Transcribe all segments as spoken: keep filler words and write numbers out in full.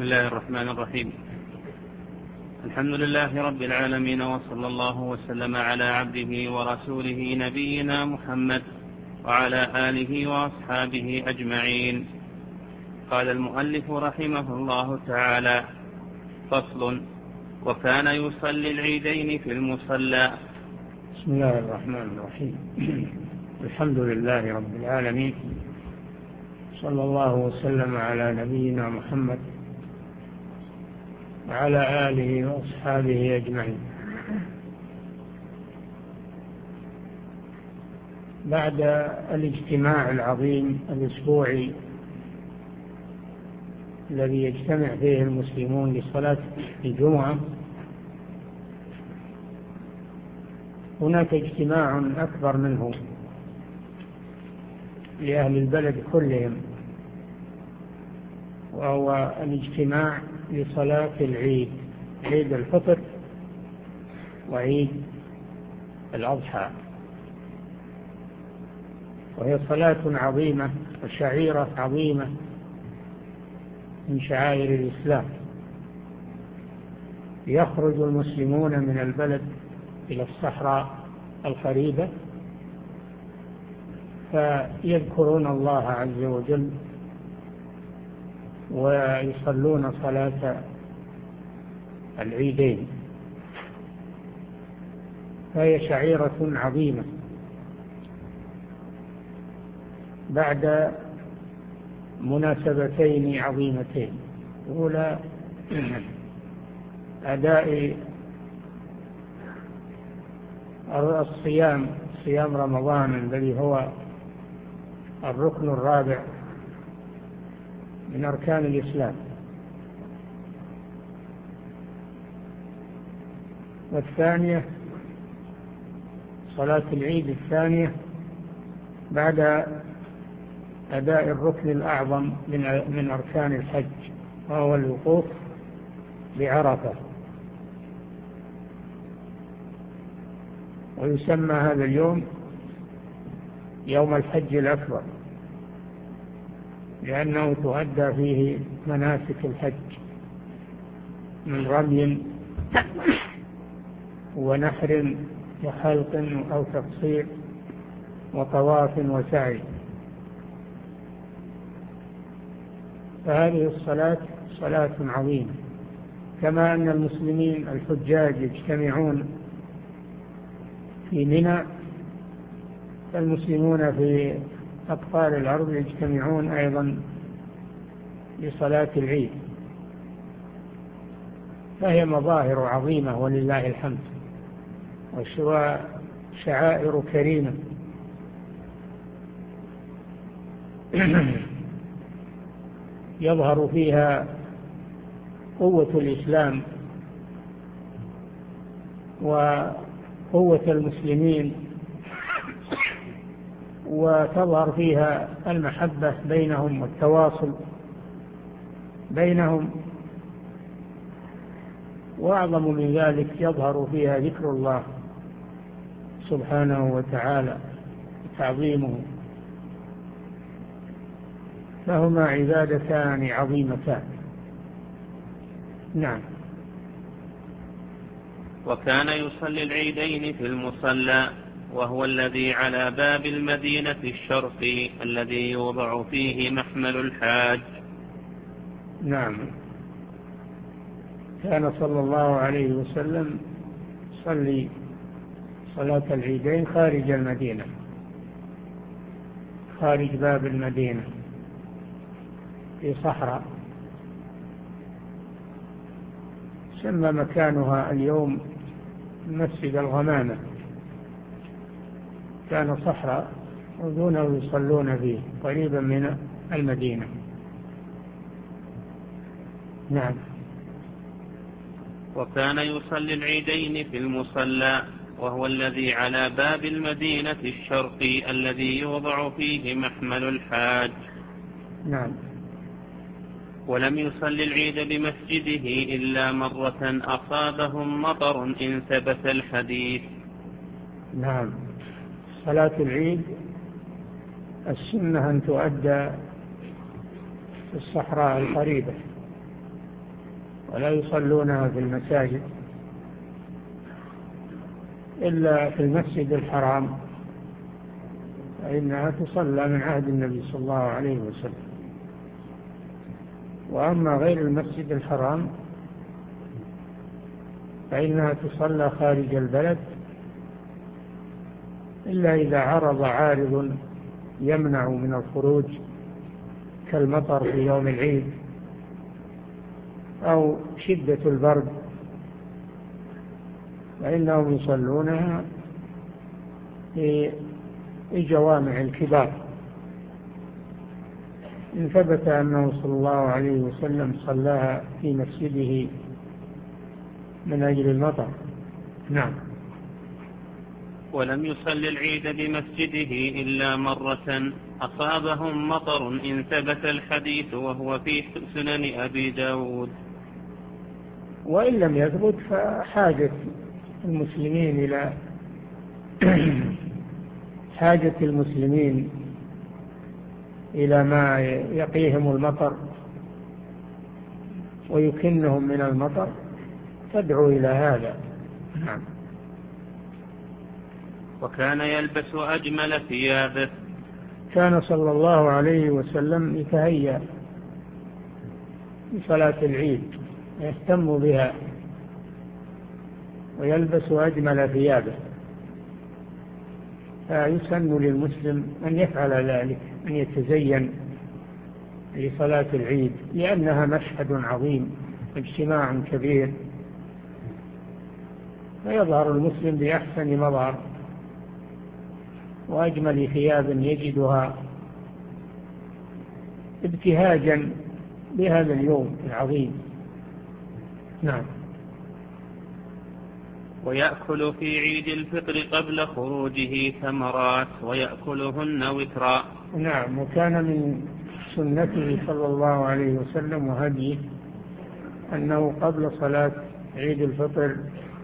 بسم الله الرحمن الرحيم. الحمد لله رب العالمين، وصلى الله وسلم على عبده ورسوله نبينا محمد وعلى آله وأصحابه أجمعين. قال المؤلف رحمه الله تعالى: فصل. وكان يصلي العيدين في المصلى. بسم الله الرحمن الرحيم. الحمد لله رب العالمين، صلى الله وسلم على نبينا محمد وعلى آله وأصحابه أجمعين. بعد الاجتماع العظيم الأسبوعي الذي يجتمع فيه المسلمون لصلاة الجمعة، هناك اجتماع أكبر منه لأهل البلد كلهم، وهو الاجتماع لصلاة العيد، عيد الفطر وعيد الأضحى، وهي صلاة عظيمة وشعيرة عظيمة من شعائر الإسلام. يخرج المسلمون من البلد إلى الصحراء القريبة فيذكرون الله عز وجل ويصلون صلاة العيدين، فهي شعيرة عظيمة. بعد مناسبتين عظيمتين: أولى أداء الصيام، صيام رمضان الذي هو الركن الرابع من أركان الإسلام، والثانية صلاة العيد الثانية بعد أداء الركن الأعظم من أركان الحج، وهو الوقوف بعرفة. ويسمى هذا اليوم يوم الحج الأكبر، لأنه تؤدى فيه مناسك الحج من رمي ونحر وحلق أو تقصير وطواف وسعي. فهذه الصلاة صلاة عظيمة، كما أن المسلمين الحجاج يجتمعون في منى، فالمسلمون في أقطار الأرض يجتمعون أيضا لصلاة العيد، فهي مظاهر عظيمة ولله الحمد، وشعائر كريمة. يظهر فيها قوة الإسلام وقوة المسلمين، وتظهر فيها المحبة بينهم والتواصل بينهم، وأعظم من ذلك يظهر فيها ذكر الله سبحانه وتعالى تعظيمه، فهما عبادتان عظيمتان. نعم. وكان يصلي العيدين في المصلى، وهو الذي على باب المدينة الشرقي الذي يوضع فيه محمل الحاج. نعم. كان صلى الله عليه وسلم يصلي صلاة العيدين خارج المدينة، خارج باب المدينة في صحراء، سمى مكانها اليوم مسجد الغمامة. كان صحراء ودونه يصلون فيه قريبا من المدينة. نعم. وكان يصلي العيدين في المصلى، وهو الذي على باب المدينة الشرقي الذي يوضع فيه محمل الحاج. نعم. ولم يصلي العيد بمسجده إلا مرة أصابهم مطر إن ثبت الحديث. نعم. صلاة العيد السنة أن تؤدى في الصحراء القريبة، ولا يصلونها في المساجد إلا في المسجد الحرام، فإنها تصلى من عهد النبي صلى الله عليه وسلم. وأما غير المسجد الحرام فإنها تصلى خارج البلد إلا إذا عرض عارض يمنع من الخروج كالمطر في يوم العيد أو شدة البرد، فإنهم يصلونها في جوامع الكبار. إن ثبت أنه صلى الله عليه وسلم صلاها في مسجده من أجل المطر. نعم. ولم يصل العيد بمسجده إلا مرة أصابهم مطر إن ثبت الحديث، وهو في سنن أبي داود. وإن لم يثبت فحاجة المسلمين إلى حاجة المسلمين إلى ما يقيهم المطر ويكنهم من المطر تدعو إلى هذا. نعم. وكان يلبس أجمل ثيابه. كان صلى الله عليه وسلم يتهيأ لصلاة العيد، يهتم بها ويلبس أجمل ثيابه، فيسن للمسلم أن يفعل ذلك، أن يتزين لصلاة العيد، لأنها مشهد عظيم، اجتماع كبير، فيظهر المسلم بأحسن مظهر وأجمل ثياب يجدها ابتهاجا بهذا اليوم العظيم. نعم. ويأكل في عيد الفطر قبل خروجه ثمرات ويأكلهن وترا. نعم. وكان من سنته صلى الله عليه وسلم وهديه أنه قبل صلاة عيد الفطر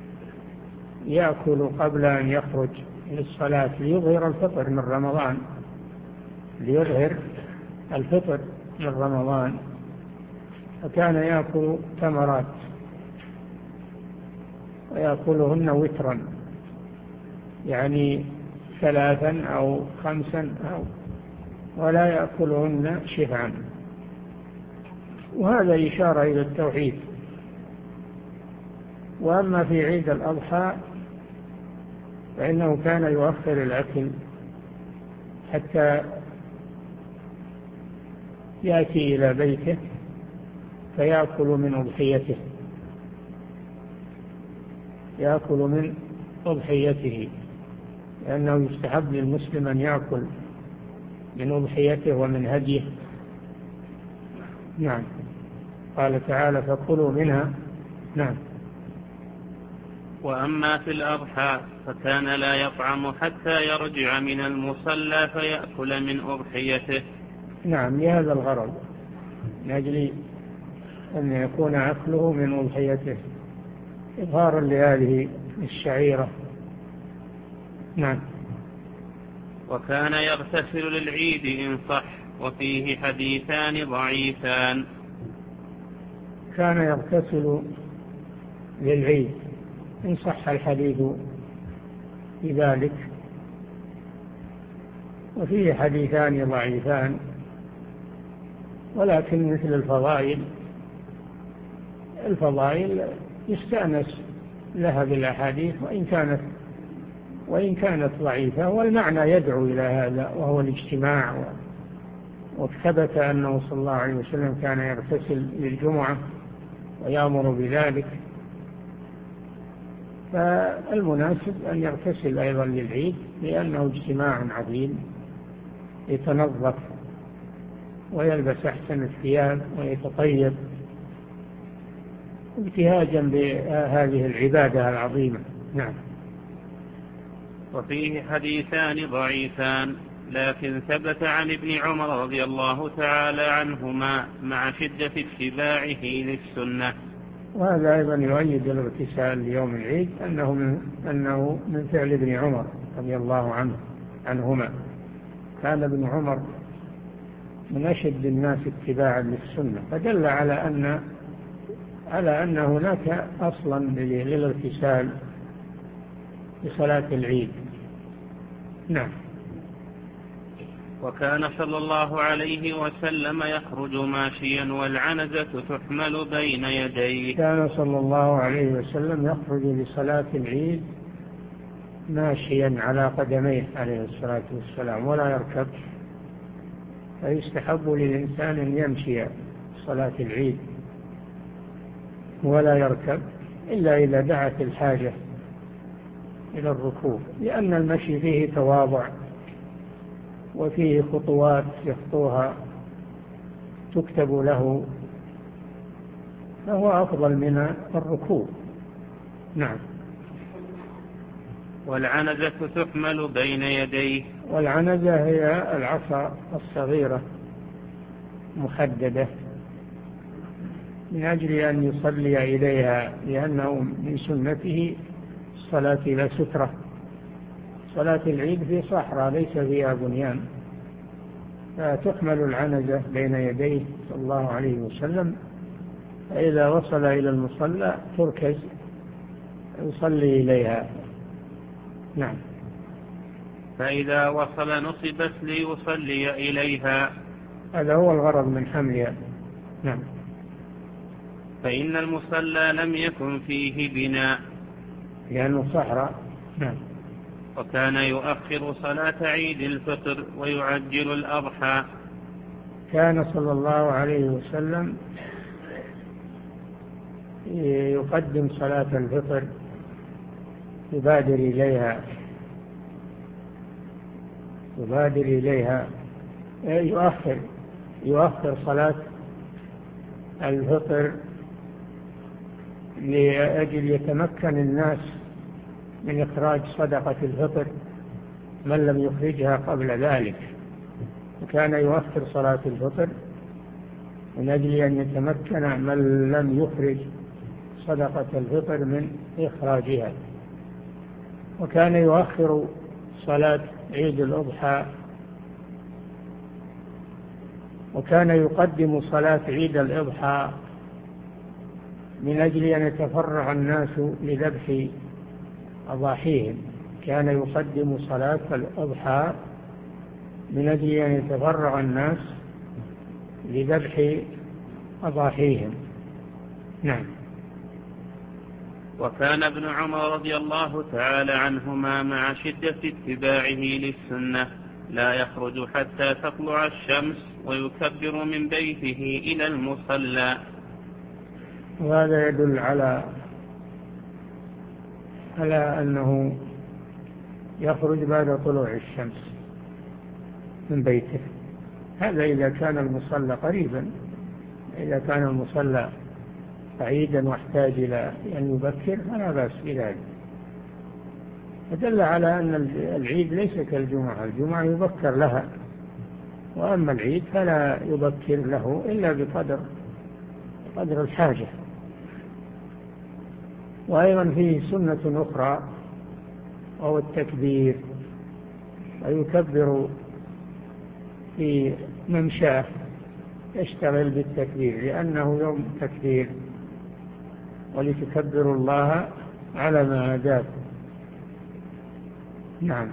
يأكل قبل أن يخرج للصلاة ليظهر الفطر من رمضان، ليظهر الفطر من رمضان، فكان يأكل تمرات ويأكلهن وترا، يعني ثلاثا أو خمسا أو ولا يأكلهن شفعا، وهذا إشارة إلى التوحيد. وأما في عيد الأضحى فإنه كان يؤخر الأكل حتى يأتي إلى بيته فيأكل من أضحيته، يأكل من أضحيته، لأنه يستحب للمسلم أن يأكل من أضحيته ومن هديه. نعم. قال تعالى فكلوا منها. نعم. وأما في الأضحى فكان لا يطعم حتى يرجع من المصلى فيأكل من أضحيته. نعم، لهذا الغرض، من أجل أن يكون أكله من أضحيته إظهارا لهذه الشعيرة. نعم. وكان يغتسل للعيد إن صح، وفيه حديثان ضعيفان. كان يغتسل للعيد إن صح الحديث بذلك، وفيه حديثان ضعيفان، ولكن مثل الفضائل الفضائل يستأنس لها بالأحاديث وإن كانت وإن كانت ضعيفة، والمعنى يدعو إلى هذا وهو الاجتماع. وثبت أنه صلى الله عليه وسلم كان يغتسل للجمعة ويأمر بذلك، فالمناسب أن يغتسل أيضا للعيد، لأنه اجتماع عظيم، يتنظف ويلبس أحسن الثياب ويتطيب ابتهاجا بهذه العبادة العظيمة. نعم. وفيه حديثان ضعيفان، لكن ثبت عن ابن عمر رضي الله تعالى عنهما مع شدة اتباعه للسنة. وهذا أيضا يؤيد الاغتسال ليوم العيد أنه من, أنه من فعل ابن عمر رضي الله عنه عنهما. كان ابن عمر من أشد الناس اتباعا للسنة، فدل على أن على أن هناك أصلا للاغتسال لصلاة العيد. نعم. وكان صلى الله عليه وسلم يخرج ماشيا والعنزة تحمل بين يديه. كان صلى الله عليه وسلم يخرج لصلاة العيد ماشيا على قدميه عليه الصلاة والسلام ولا يركب، فيستحب للإنسان أن يمشي صلاة العيد ولا يركب إلا إذا دعت الحاجة إلى الركوب، لأن المشي فيه تواضع وفيه خطوات يخطوها تكتب له، فهو أفضل من الركوب. نعم. والعنزة تحمل بين يديه. والعنزة هي العصا الصغيرة محددة من أجل أن يصلي إليها، لأنه من سنته الصلاة إلى سترة. صلاة العيد في صحراء ليس فيها بنيان، فتحمل العنزة بين يديه صلى الله عليه وسلم، فإذا وصل إلى المصلى تركز يصلي إليها. نعم. فإذا وصل نصبت ليصلي إليها. هذا هو الغرض من حملها. نعم. فإن المصلى لم يكن فيه بناء لأنه صحراء. نعم. وكان يؤخر صلاة عيد الفطر ويعجل الأضحى. كان صلى الله عليه وسلم يقدم صلاة الفطر، يبادر إليها يبادر إليها يؤخر يؤخر صلاة الفطر لأجل يتمكن الناس من إخراج صدقة الفطر من لم يخرجها قبل ذلك. وكان يؤخر صلاة الفطر من أجل أن يتمكن من لم يخرج صدقة الفطر من إخراجها. وكان يؤخر صلاة عيد الأضحى، وكان يقدم صلاة عيد الأضحى من أجل أن يتفرغ الناس لذبح أضاحيهم. كان يقدم صلاة الأضحى من أجل أن يتفرغ الناس لذبح أضاحيهم. نعم. وكان ابن عمر رضي الله تعالى عنهما مع شدة اتباعه للسنة لا يخرج حتى تطلع الشمس ويكبر من بيته إلى المصلى. وهذا يدل على على أنه يخرج بعد طلوع الشمس من بيته. هذا إذا كان المصلى قريبا. إذا كان المصلى بعيدا واحتاج إلى أن يبكر فلا بأس بذلك. فدل على أن العيد ليس كالجمعة. الجمعة يبكر لها، وأما العيد فلا يبكر له إلا بقدر قدر الحاجة. وأيضا فيه سنة أخرى وهو التكبير، ويكبر في ممشاه يشتغل بالتكبير لأنه يوم تكبير، ولتكبروا الله على ما هداكم. نعم.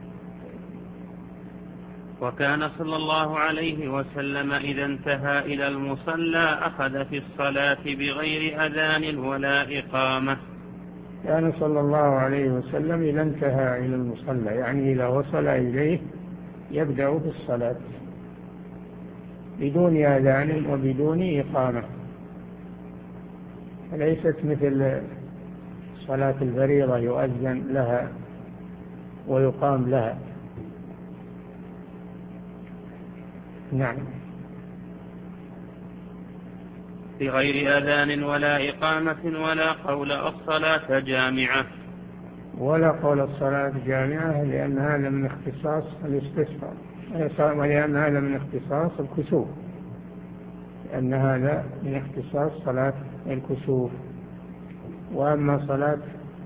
وكان صلى الله عليه وسلم إذا انتهى إلى المصلى أخذ في الصلاة بغير أذان ولا إقامة. كان صلى الله عليه وسلم إذا انتهى إلى المصلى يعني إذا وصل إليه يبدأ بالصلاة بدون أذان وبدون إقامة، ليست مثل صلاة الفريضة يؤذن لها ويقام لها. نعم. بغير أذان ولا إقامة ولا قول الصلاة جامعة. ولا قول الصلاة جامعة لأن هذا من اختصاص الاستسقاء، ولأن هذا من اختصاص الكسوف، لأن هذا من اختصاص صلاة الكسوف. وأما صلاة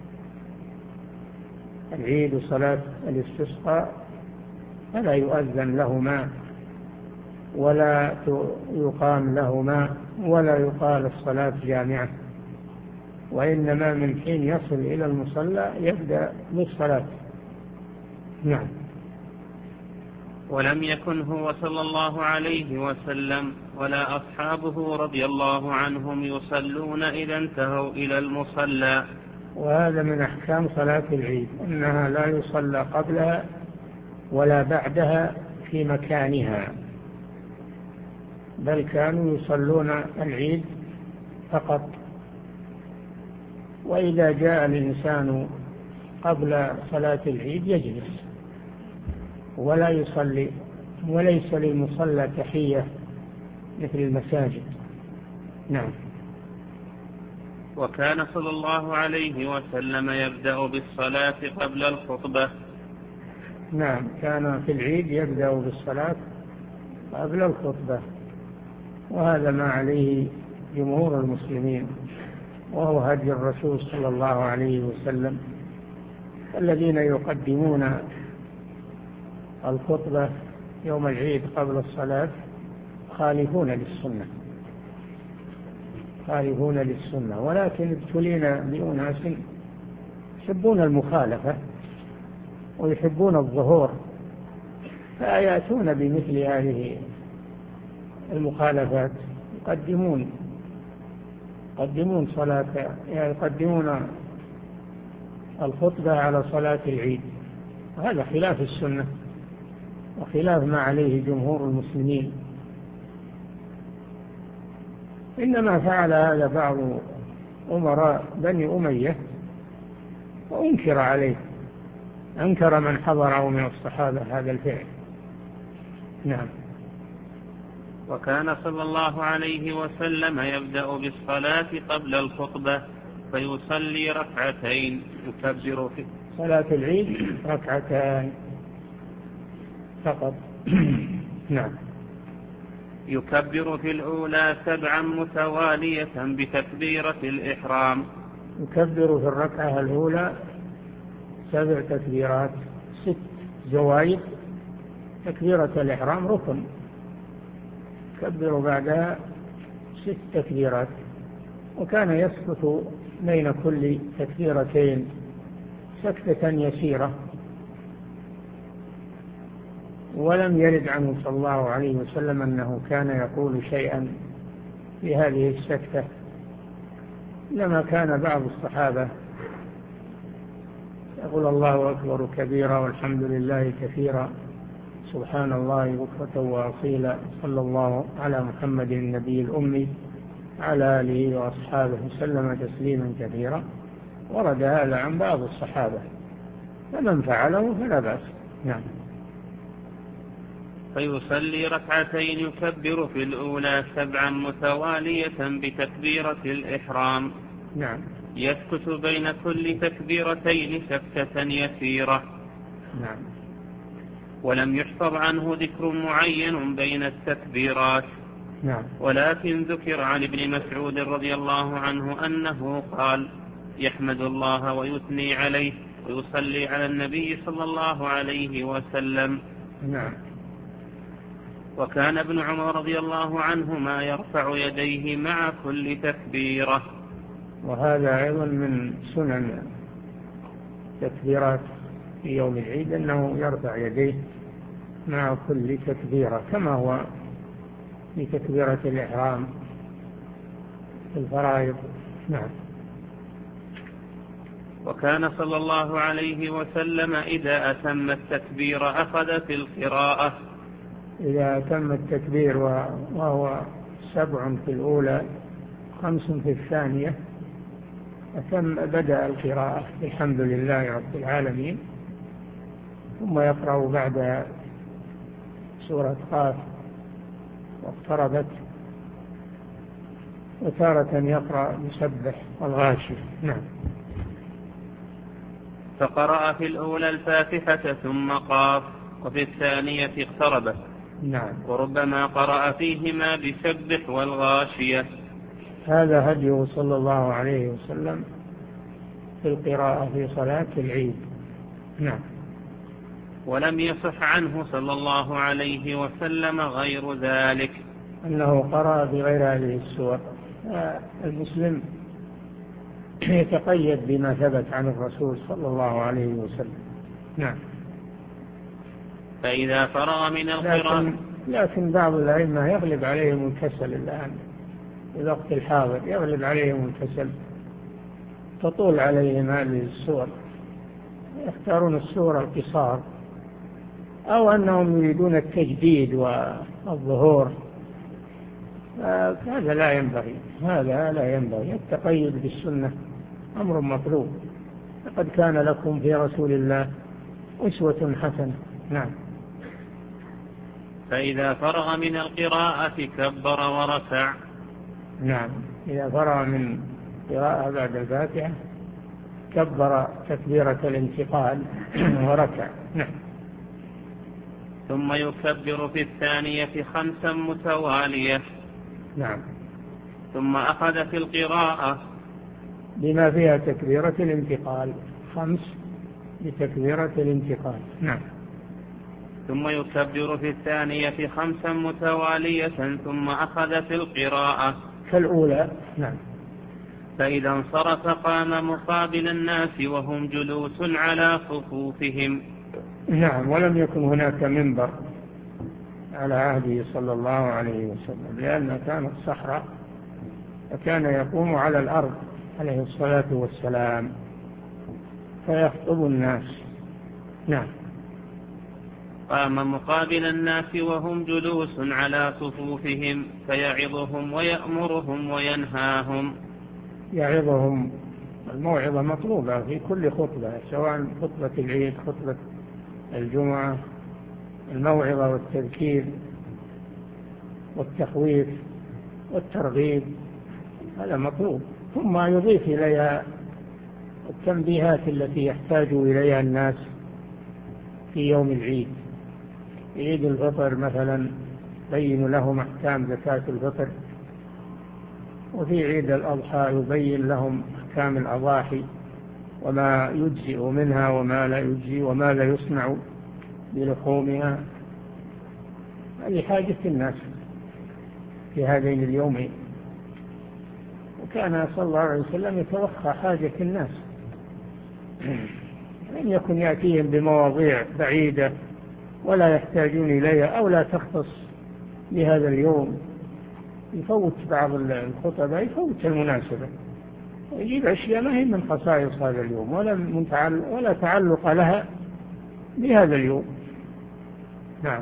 العيد وصلاة الاستسقاء فلا يؤذن لهما ولا يقام لهما ولا يقال الصلاة جامعة، وإنما من حين يصل إلى المصلى يبدأ بالصلاة. نعم. ولم يكن هو صلى الله عليه وسلم ولا أصحابه رضي الله عنهم يصلون إذا انتهوا إلى المصلى. وهذا من أحكام صلاة العيد أنها لا يصلى قبلها ولا بعدها في مكانها، بل كانوا يصلون العيد فقط. وإذا جاء الإنسان قبل صلاة العيد يجلس ولا يصلي، وليس للمصلى تحية مثل المساجد. نعم. وكان صلى الله عليه وسلم يبدأ بالصلاة قبل الخطبة. نعم، كان في العيد يبدأ بالصلاة قبل الخطبة، وهذا ما عليه جمهور المسلمين، وهو هدي الرسول صلى الله عليه وسلم. الذين يقدمون الخطبة يوم العيد قبل الصلاة خالفون للسنة خالفون للسنة ولكن ابتلينا بأناس يحبون المخالفة ويحبون الظهور، فيأتون بمثل هذه المخالفات، يقدمون يقدمون صلاة يقدمون الخطبة على صلاة العيد، وهذا خلاف السنة وخلاف ما عليه جمهور المسلمين. إنما فعل هذا بعض أمراء بني أمية وأنكر عليه، أنكر من حضره من الصحابة هذا الفعل. نعم. وكان صلى الله عليه وسلم يبدأ بالصلاة قبل الخطبة فيصلي ركعتين يكبر في صلاة العيد ركعتان فقط. نعم. يكبر في الأولى سبعا متوالية بتكبيرة الإحرام. يكبر في الركعة الأولى سبع تكبيرات، ست زوايد، تكبيرة الإحرام ركن، يكبر بعدها ست تكبيرات، وكان يسكت بين كل تكبيرتين سكتة يسيرة، ولم يرد عنه صلى الله عليه وسلم أنه كان يقول شيئا في هذه السكتة، لما كان بعض الصحابة يقول الله أكبر كبيرا والحمد لله كثيرا سبحان الله بكرة وأصيلا صلى الله على محمد النبي الأمي على آله وأصحابه وسلم تسليما كثيرا. ورد هذا عن بعض الصحابة، فمن فعله فلا بأس. نعم. فيصلي ركعتين يكبر في الأولى سبعا متوالية بتكبيرة الإحرام. نعم. يسكت بين كل تكبيرتين سكتة يسيرة. نعم. ولم يحفظ عنه ذكر معين بين التكبيرات. نعم. ولكن ذكر عن ابن مسعود رضي الله عنه أنه قال: يحمد الله ويثني عليه ويصلي على النبي صلى الله عليه وسلم. نعم. وكان ابن عمر رضي الله عنهما يرفع يديه مع كل تكبيرة. وهذا أيضا من سنن تكبيرات في يوم العيد أنه يرفع يديه مع كل تكبيرة، كما هو في تكبيرة الإحرام في الفرائض. نعم. وكان صلى الله عليه وسلم إذا أتم التكبير أخذ في القراءة. إذا أتم التكبير وهو سبع في الأولى خمس في الثانية أتم بدأ القراءة الحمد لله رب العالمين، ثم يقرأ بعد سورة قاف واقتربت، وتارة يقرأ يسبح والغاشي. نعم. فقرأ في الأولى الفاتحة ثم قاف، وفي الثانية اقتربت. نعم. وربما قرأ فيهما بسبح والغاشية. هذا هديه صلى الله عليه وسلم في القراءة في صلاة العيد. نعم. ولم يصح عنه صلى الله عليه وسلم غير ذلك أنه قرأ بغير هذه السور. المسلم يتقيد بما ثبت عن الرسول صلى الله عليه وسلم. نعم. فإذا فرغ من القراءة لكن, لكن بعض الأئمة يغلب عليهم الكسل الآن في الوقت الحاضر، يغلب عليهم الكسل، تطول عليهم هذه السور، يختارون السور القصار، أو أنهم يريدون التجديد والظهور. هذا لا ينبغي، هذا لا ينبغي. التقيد بالسنة أمر مطلوب، لقد كان لكم في رسول الله أسوة حسنة. نعم. فإذا فرغ من القراءة كبر وركع. نعم، إذا فرغ من قراءة بعد الفاتحة كبر تكبيرة الانتقال وركع. نعم. ثم يكبر في الثانية خمسا متوالية. نعم. ثم أخذ في القراءة بما فيها تكبيرة الانتقال، خمس بتكبيرة الانتقال. نعم. ثم يكبر في الثانية خمسا متوالية ثم أخذ في القراءة كالأولى. نعم. فإذا انصرف قام مقابل الناس وهم جلوس على صفوفهم. نعم. ولم يكن هناك منبر على عهده صلى الله عليه وسلم، لأنها كانت صحراء، وكان يقوم على الأرض عليه الصلاة والسلام فيخطب الناس. نعم. قام مقابل الناس وهم جلوس على صفوفهم فيعظهم ويأمرهم وينهاهم. يعظهم، الموعظة مطلوبة في كل خطبة، سواء خطبة العيد، خطبة الجمعة، الموعظة والتذكير والتخويف والترغيب، هذا مطلوب. ثم يضيف إليها التنبيهات التي يحتاج إليها الناس في يوم العيد. عيد الفطر مثلا يبين لهم أحكام زكاة الفطر، وفي عيد الأضحى يبين لهم أحكام الأضاحي وما يجزئ منها وما لا يجزئ وما لا يصنع بلحومها. هذه حاجة الناس في هذين اليومين، وكان صلى الله عليه وسلم يتوخى حاجة الناس، لم يكن يأتيهم بمواضيع بعيدة ولا يحتاجون إليها أو لا تختص بهذا اليوم. يفوت بعض الخطباء، يفوت المناسبة ويجيب أشياء ما هي من خصائص هذا اليوم ولا ولا تعلق لها بهذا اليوم. نعم.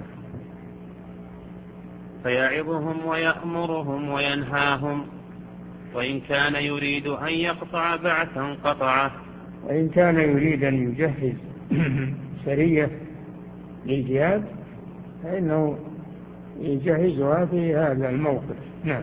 فيعظهم ويأمرهم وينهاهم، وإن كان يريد أن يقطع بعثا قطعه. وإن كان يريد أن يجهز سرية للجهاد فإنه يجهزها في هذا الموقف. نعم.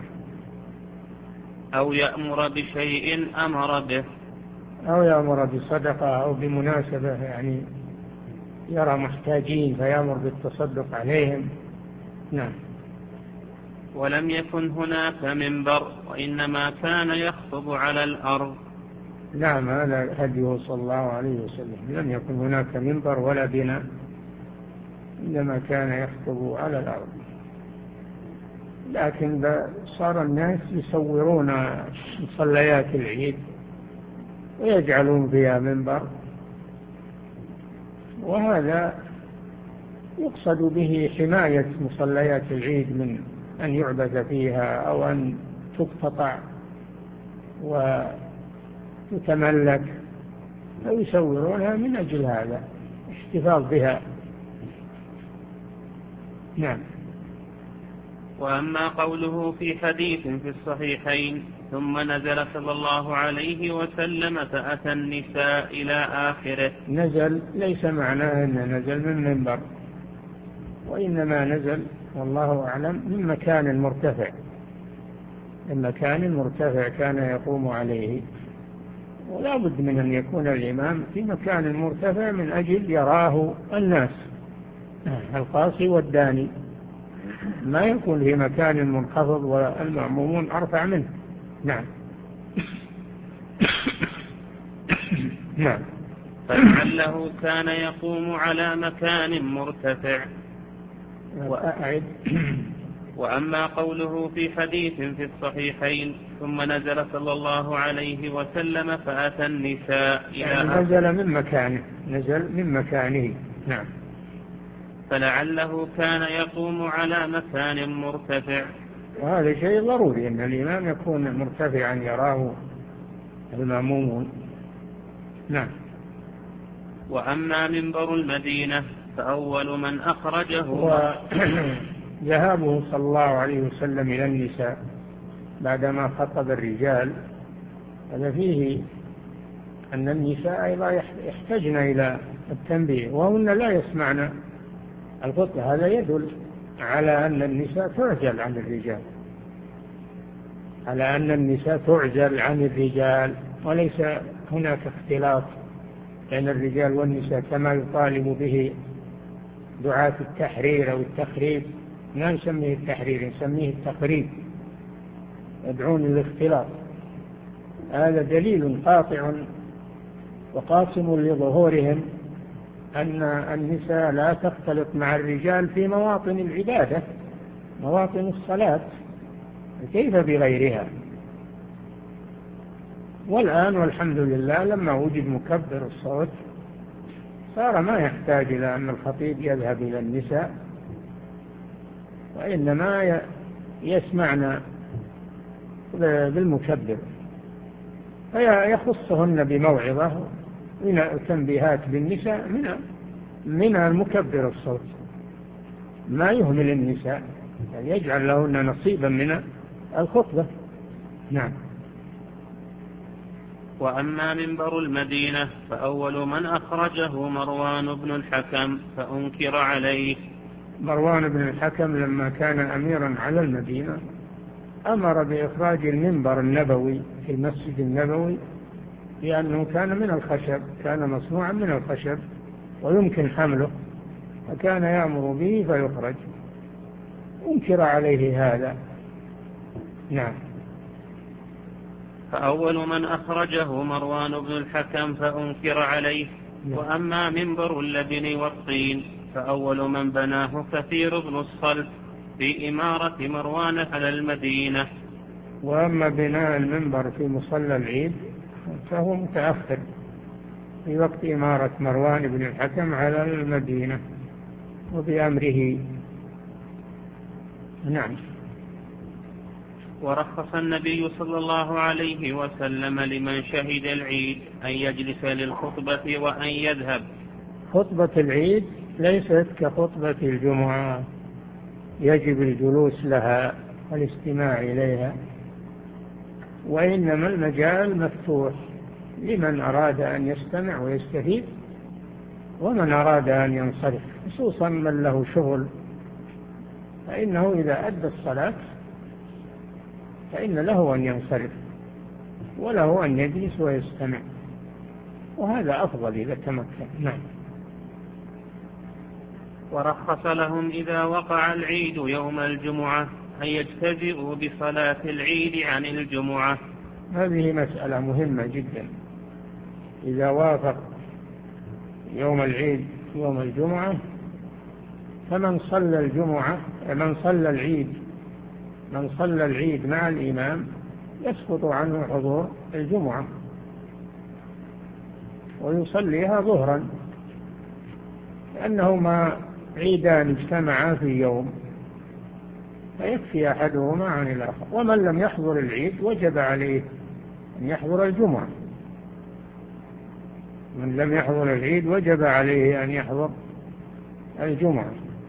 أو يأمر بشيء أمر به، أو يأمر بصدقة أو بمناسبة، يعني يرى محتاجين فيأمر بالتصدق عليهم. نعم. ولم يكن هناك منبر، وإنما كان يخطب على الأرض. نعم، هذا هديه صلى الله عليه وسلم، لم يكن هناك منبر ولا بناء، إنما كان يخطب على الأرض. لكن صار الناس يصورون مصليات العيد ويجعلون فيها منبر، وهذا يقصد به حماية مصليات العيد من أن يعبث فيها أو أن تقتطع وتتملك، فيصورونها من أجل هذا، احتفاظ بها. نعم. وأما قوله في حديث في الصحيحين ثم نزل صلى الله عليه وسلم فأتى النساء إلى آخره، نزل ليس معناه أنه نزل من منبر، وإنما نزل والله أعلم من مكان مرتفع، من مكان مرتفع كان يقوم عليه، ولا بد من أن يكون الإمام في مكان مرتفع من أجل يراه الناس القاصي والداني، ما يكون في مكان منخفض والمأمومون أرفع منه. نعم. نعم. فلعله كان يقوم على مكان مرتفع. وأعد. وأما قوله في حديث في الصحيحين ثم نزل صلى الله عليه وسلم فأتى النساء إلى يعني نزل من مكانه نزل من مكانه. نعم. فلعله كان يقوم على مكان مرتفع، وهذا شيء ضروري أن الإمام يكون مرتفعا يراه المأمومون. نعم. وأما منبر المدينة فأول من أخرجه ذهابه صلى الله عليه وسلم إلى النساء بعدما خطب الرجال هذا فيه أن النساء أيضا يحتاجن إلى التنبيه وهن لا يسمعن الخطبة. هذا يدل على أن النساء تعزل عن الرجال على أن النساء تعزل عن الرجال وليس هناك اختلاط بين الرجال والنساء كما يطالب به دعاة التحرير أو التخريب. لا نسميه التحرير نسميه التخريب، يدعون للاختلاط. هذا دليل قاطع وقاسم لظهورهم أن النساء لا تختلط مع الرجال في مواطن العبادة مواطن الصلاة، كيف بغيرها؟ والآن والحمد لله لما وجد مكبر الصوت صار ما يحتاج إلى أن الخطيب يذهب إلى النساء وإنما يسمعن بالمكبر فيخصهن بموعظة من التنبيهات بالنساء من من المكبر الصوت، ما يهمل النساء يعني يجعل لهن نصيبا من الخطبة. نعم. وأما منبر المدينة فأول من أخرجه مروان بن الحكم فأنكر عليه. مروان بن الحكم لما كان أميرا على المدينة أمر بإخراج المنبر النبوي في المسجد النبوي لأنه كان من الخشب كان مصنوعا من الخشب ويمكن حمله فكان يأمر به فيخرج، أنكر عليه هذا. نعم. فأول من أخرجه مروان بن الحكم فأنكر عليه. وأما منبر اللبن والطين فأول من بناه كثير بن الصلت في إمارة مروان على المدينة. وأما بناء المنبر في مصلى العيد فهو متأخر في وقت إمارة مروان بن الحكم على المدينة وبأمره. نعم. ورخص النبي صلى الله عليه وسلم لمن شهد العيد أن يجلس للخطبة وأن يذهب. خطبة العيد ليست كخطبة الجمعة يجب الجلوس لها والاستماع إليها، وإنما المجال مفتوح لمن أراد أن يستمع ويستفيد ومن أراد أن ينصرف، خصوصا من له شغل فإنه إذا أدى الصلاة فإن له أن ينصرف وله أن يجلس ويستمع، وهذا أفضل إذا تمكن. نعم. ورخص لهم إذا وقع العيد يوم الجمعة أن يجتزئوا بصلاة العيد عن الجمعة. هذه مسألة مهمة جدا. إذا وافق يوم العيد يوم الجمعة فمن صلى الجمعة من صلى العيد من صلى العيد مع الإمام يسقط عنه حضور الجمعة ويصليها ظهرا، لأنهما عيدان اجتمعا في يوم فيكفي أحدهما عن الآخر. ومن لم يحضر العيد وجب عليه أن يحضر الجمعة، من لم يحضر العيد وجب عليه أن يحضر الجمعة،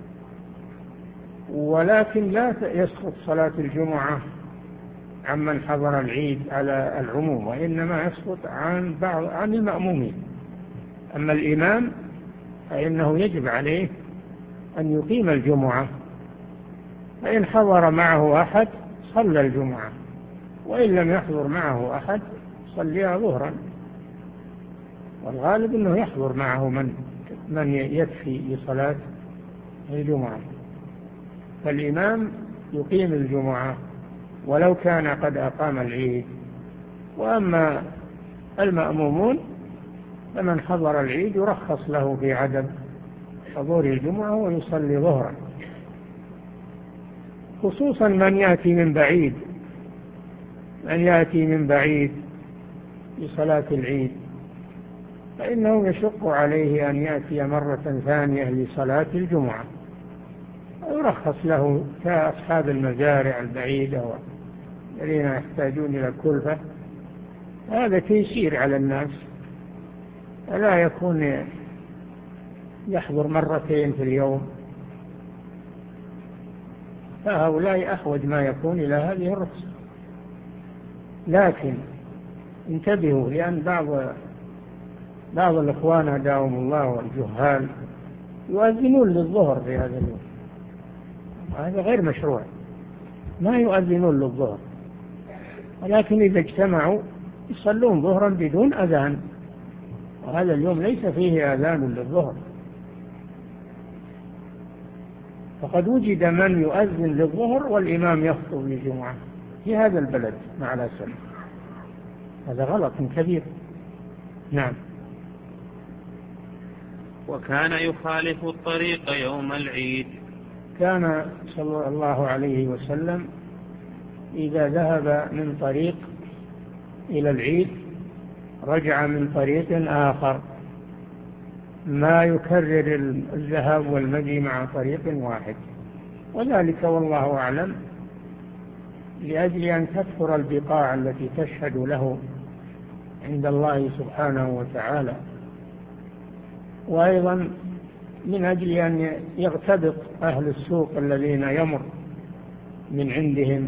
ولكن لا يسقط صلاة الجمعة عمن حضر العيد على العموم، وإنما يسقط عن بعض عن المأمومين. أما الإمام فإنه يجب عليه أن يقيم الجمعة، فإن حضر معه أحد صلى الجمعة، وإن لم يحضر معه أحد صليها ظهرا، والغالب أنه يحضر معه من من يكفي لصلاة الجمعة، فالإمام يقيم الجمعة ولو كان قد أقام العيد. وأما المأمومون فمن حضر العيد يرخص له في عدم حضور الجمعة ويصلي ظهرا، خصوصا من يأتي من بعيد، من يأتي من بعيد لصلاة العيد فإنه يشق عليه أن يأتي مرة ثانية لصلاة الجمعة، يرخص له كأصحاب المزارع البعيدة الذين يحتاجون إلى الكلفة. هذا تيسير على الناس، لا يكون يحضر مرتين في اليوم، فهؤلاء أحوج ما يكون إلى هذه الرخصة. لكن انتبهوا، لأن بعض بعض الإخوان هداهم الله والجهال يؤذنون للظهر في هذا اليوم، هذا غير مشروع، ما يؤذنون للظهر، ولكن إذا اجتمعوا يصلون ظهرا بدون أذان، وهذا اليوم ليس فيه أذان للظهر. فقد وجد من يؤذن للظهر والإمام يخطب للجمعة في هذا البلد مع الأسف، هذا غلط كبير. نعم. وكان يخالف الطريق يوم العيد. كان صلى الله عليه وسلم إذا ذهب من طريق إلى العيد رجع من طريق آخر، ما يكرر الذهاب والمجيء مع طريق واحد، وذلك والله أعلم لأجل أن تكثر البقاع التي تشهد له عند الله سبحانه وتعالى، وأيضا من أجل أن يغتبط أهل السوق الذين يمر من عندهم،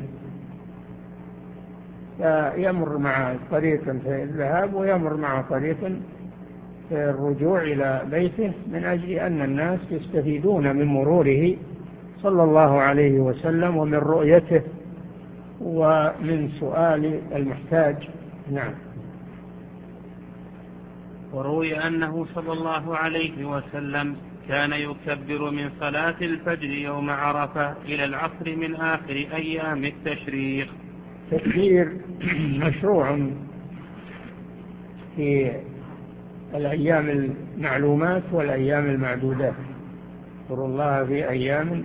فيمر مع طريق في الذهاب ويمر مع طريق في الرجوع إلى بيته، من أجل أن الناس يستفيدون من مروره صلى الله عليه وسلم ومن رؤيته ومن سؤال المحتاج. نعم. وروي أنه صلى الله عليه وسلم كان يكبر من صلاة الفجر يوم عرفة إلى العصر من آخر أيام التشريق. تكبير مشروع في الأيام المعلومات والأيام المعدودات، يذكر الله في أيام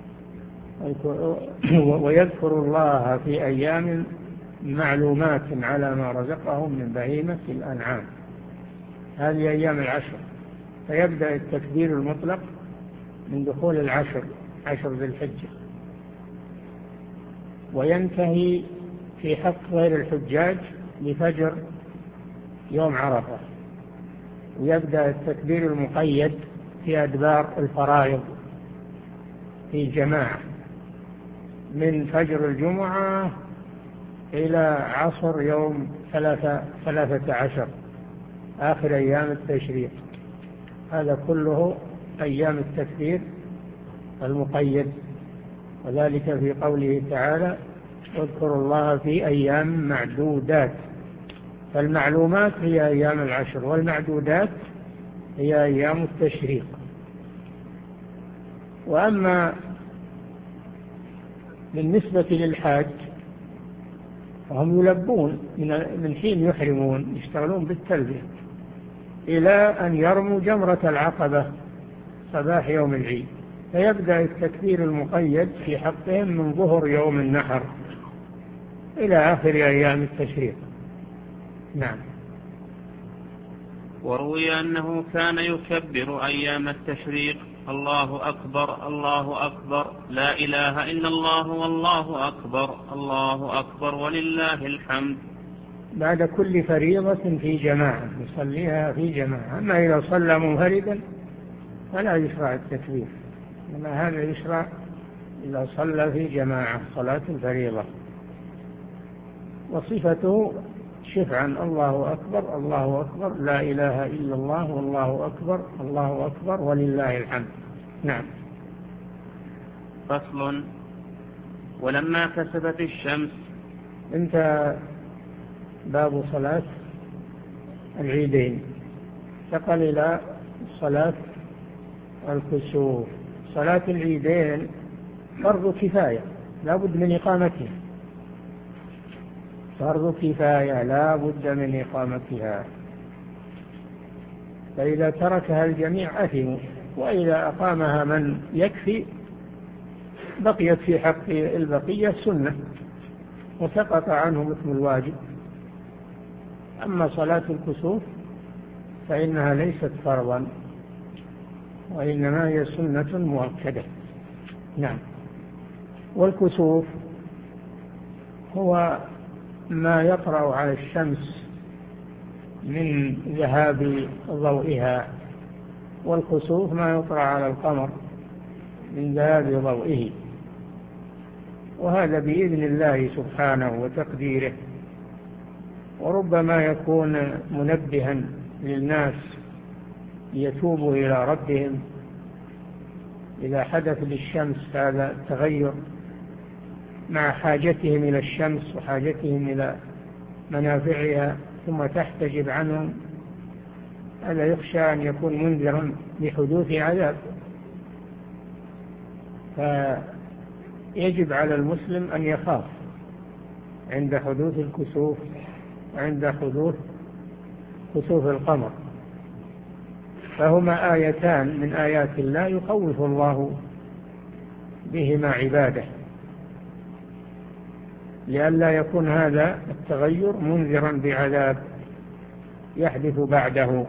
ويذكر الله في أيام معلومات على ما رزقهم من بهيمة الأنعام، هذه أيام العشر. فيبدأ التكبير المطلق من دخول العشر، عشر ذي الحجة، وينتهي في حق غير الحجاج لفجر يوم عرفة، ويبدأ التكبير المقيد في أدبار الفرائض في جماعة من فجر الجمعة إلى عصر يوم ثلاثة, ثلاثة عشر آخر أيام التشريق. هذا كله أيام التكبير المقيد، وذلك في قوله تعالى واذكروا الله في أيام معدودات، فالمعلومات هي أيام العشر والمعدودات هي أيام التشريق. وأما بالنسبة للحاج فهم يلبون من حين يحرمون، يشتغلون بالتلبية إلى أن يرموا جمرة العقبة صباح يوم العيد، فيبدأ التكبير المقيد في حقهم من ظهر يوم النحر إلى آخر أيام التشريق. نعم. وروي أنه كان يكبر أيام التشريق الله أكبر الله أكبر لا إله إلا الله والله أكبر الله أكبر ولله الحمد، بعد كل فريضة في جماعة يصليها في جماعة. أما إذا صلى منفردا فلا يشرع التكبير، إنما هذا يشرع إذا صلى في جماعة صلاة الفريضة. وصفته شفعا الله أكبر الله أكبر لا إله إلا الله والله أكبر الله أكبر ولله الحمد. نعم. فصل. ولما كسفت الشمس. انت باب صلاة العيدين، انتقل إلى صلاة الكسوف. صلاة العيدين فرض كفاية لا بد من إقامتها، فرض كفاية لا بد من إقامتها، فإذا تركها الجميع أثموا، وإذا أقامها من يكفي بقيت في حق البقية سنة وسقط عنه مثل الواجب. أما صلاة الكسوف فإنها ليست فرضا وإنما هي سنة مؤكدة. نعم. والكسوف هو ما يطرأ على الشمس من ذهاب ضوئها، والكسوف ما يطرأ على القمر من ذهاب ضوئه، وهذا بإذن الله سبحانه وتقديره. وربما يكون منبها للناس ليتوبوا إلى ربهم إذا حدث للشمس هذا التغير مع حاجتهم إلى الشمس وحاجتهم إلى منافعها ثم تحتجب عنهم، هذا يخشى أن يكون منذرا بحدوث عذاب. فيجب على المسلم أن يخاف عند حدوث الكسوف وعند حدوث كسوف القمر، فهما آيتان من آيات الله يخوف الله بهما عباده، لئلا يكون هذا التغير منذرا بعذاب يحدث بعده.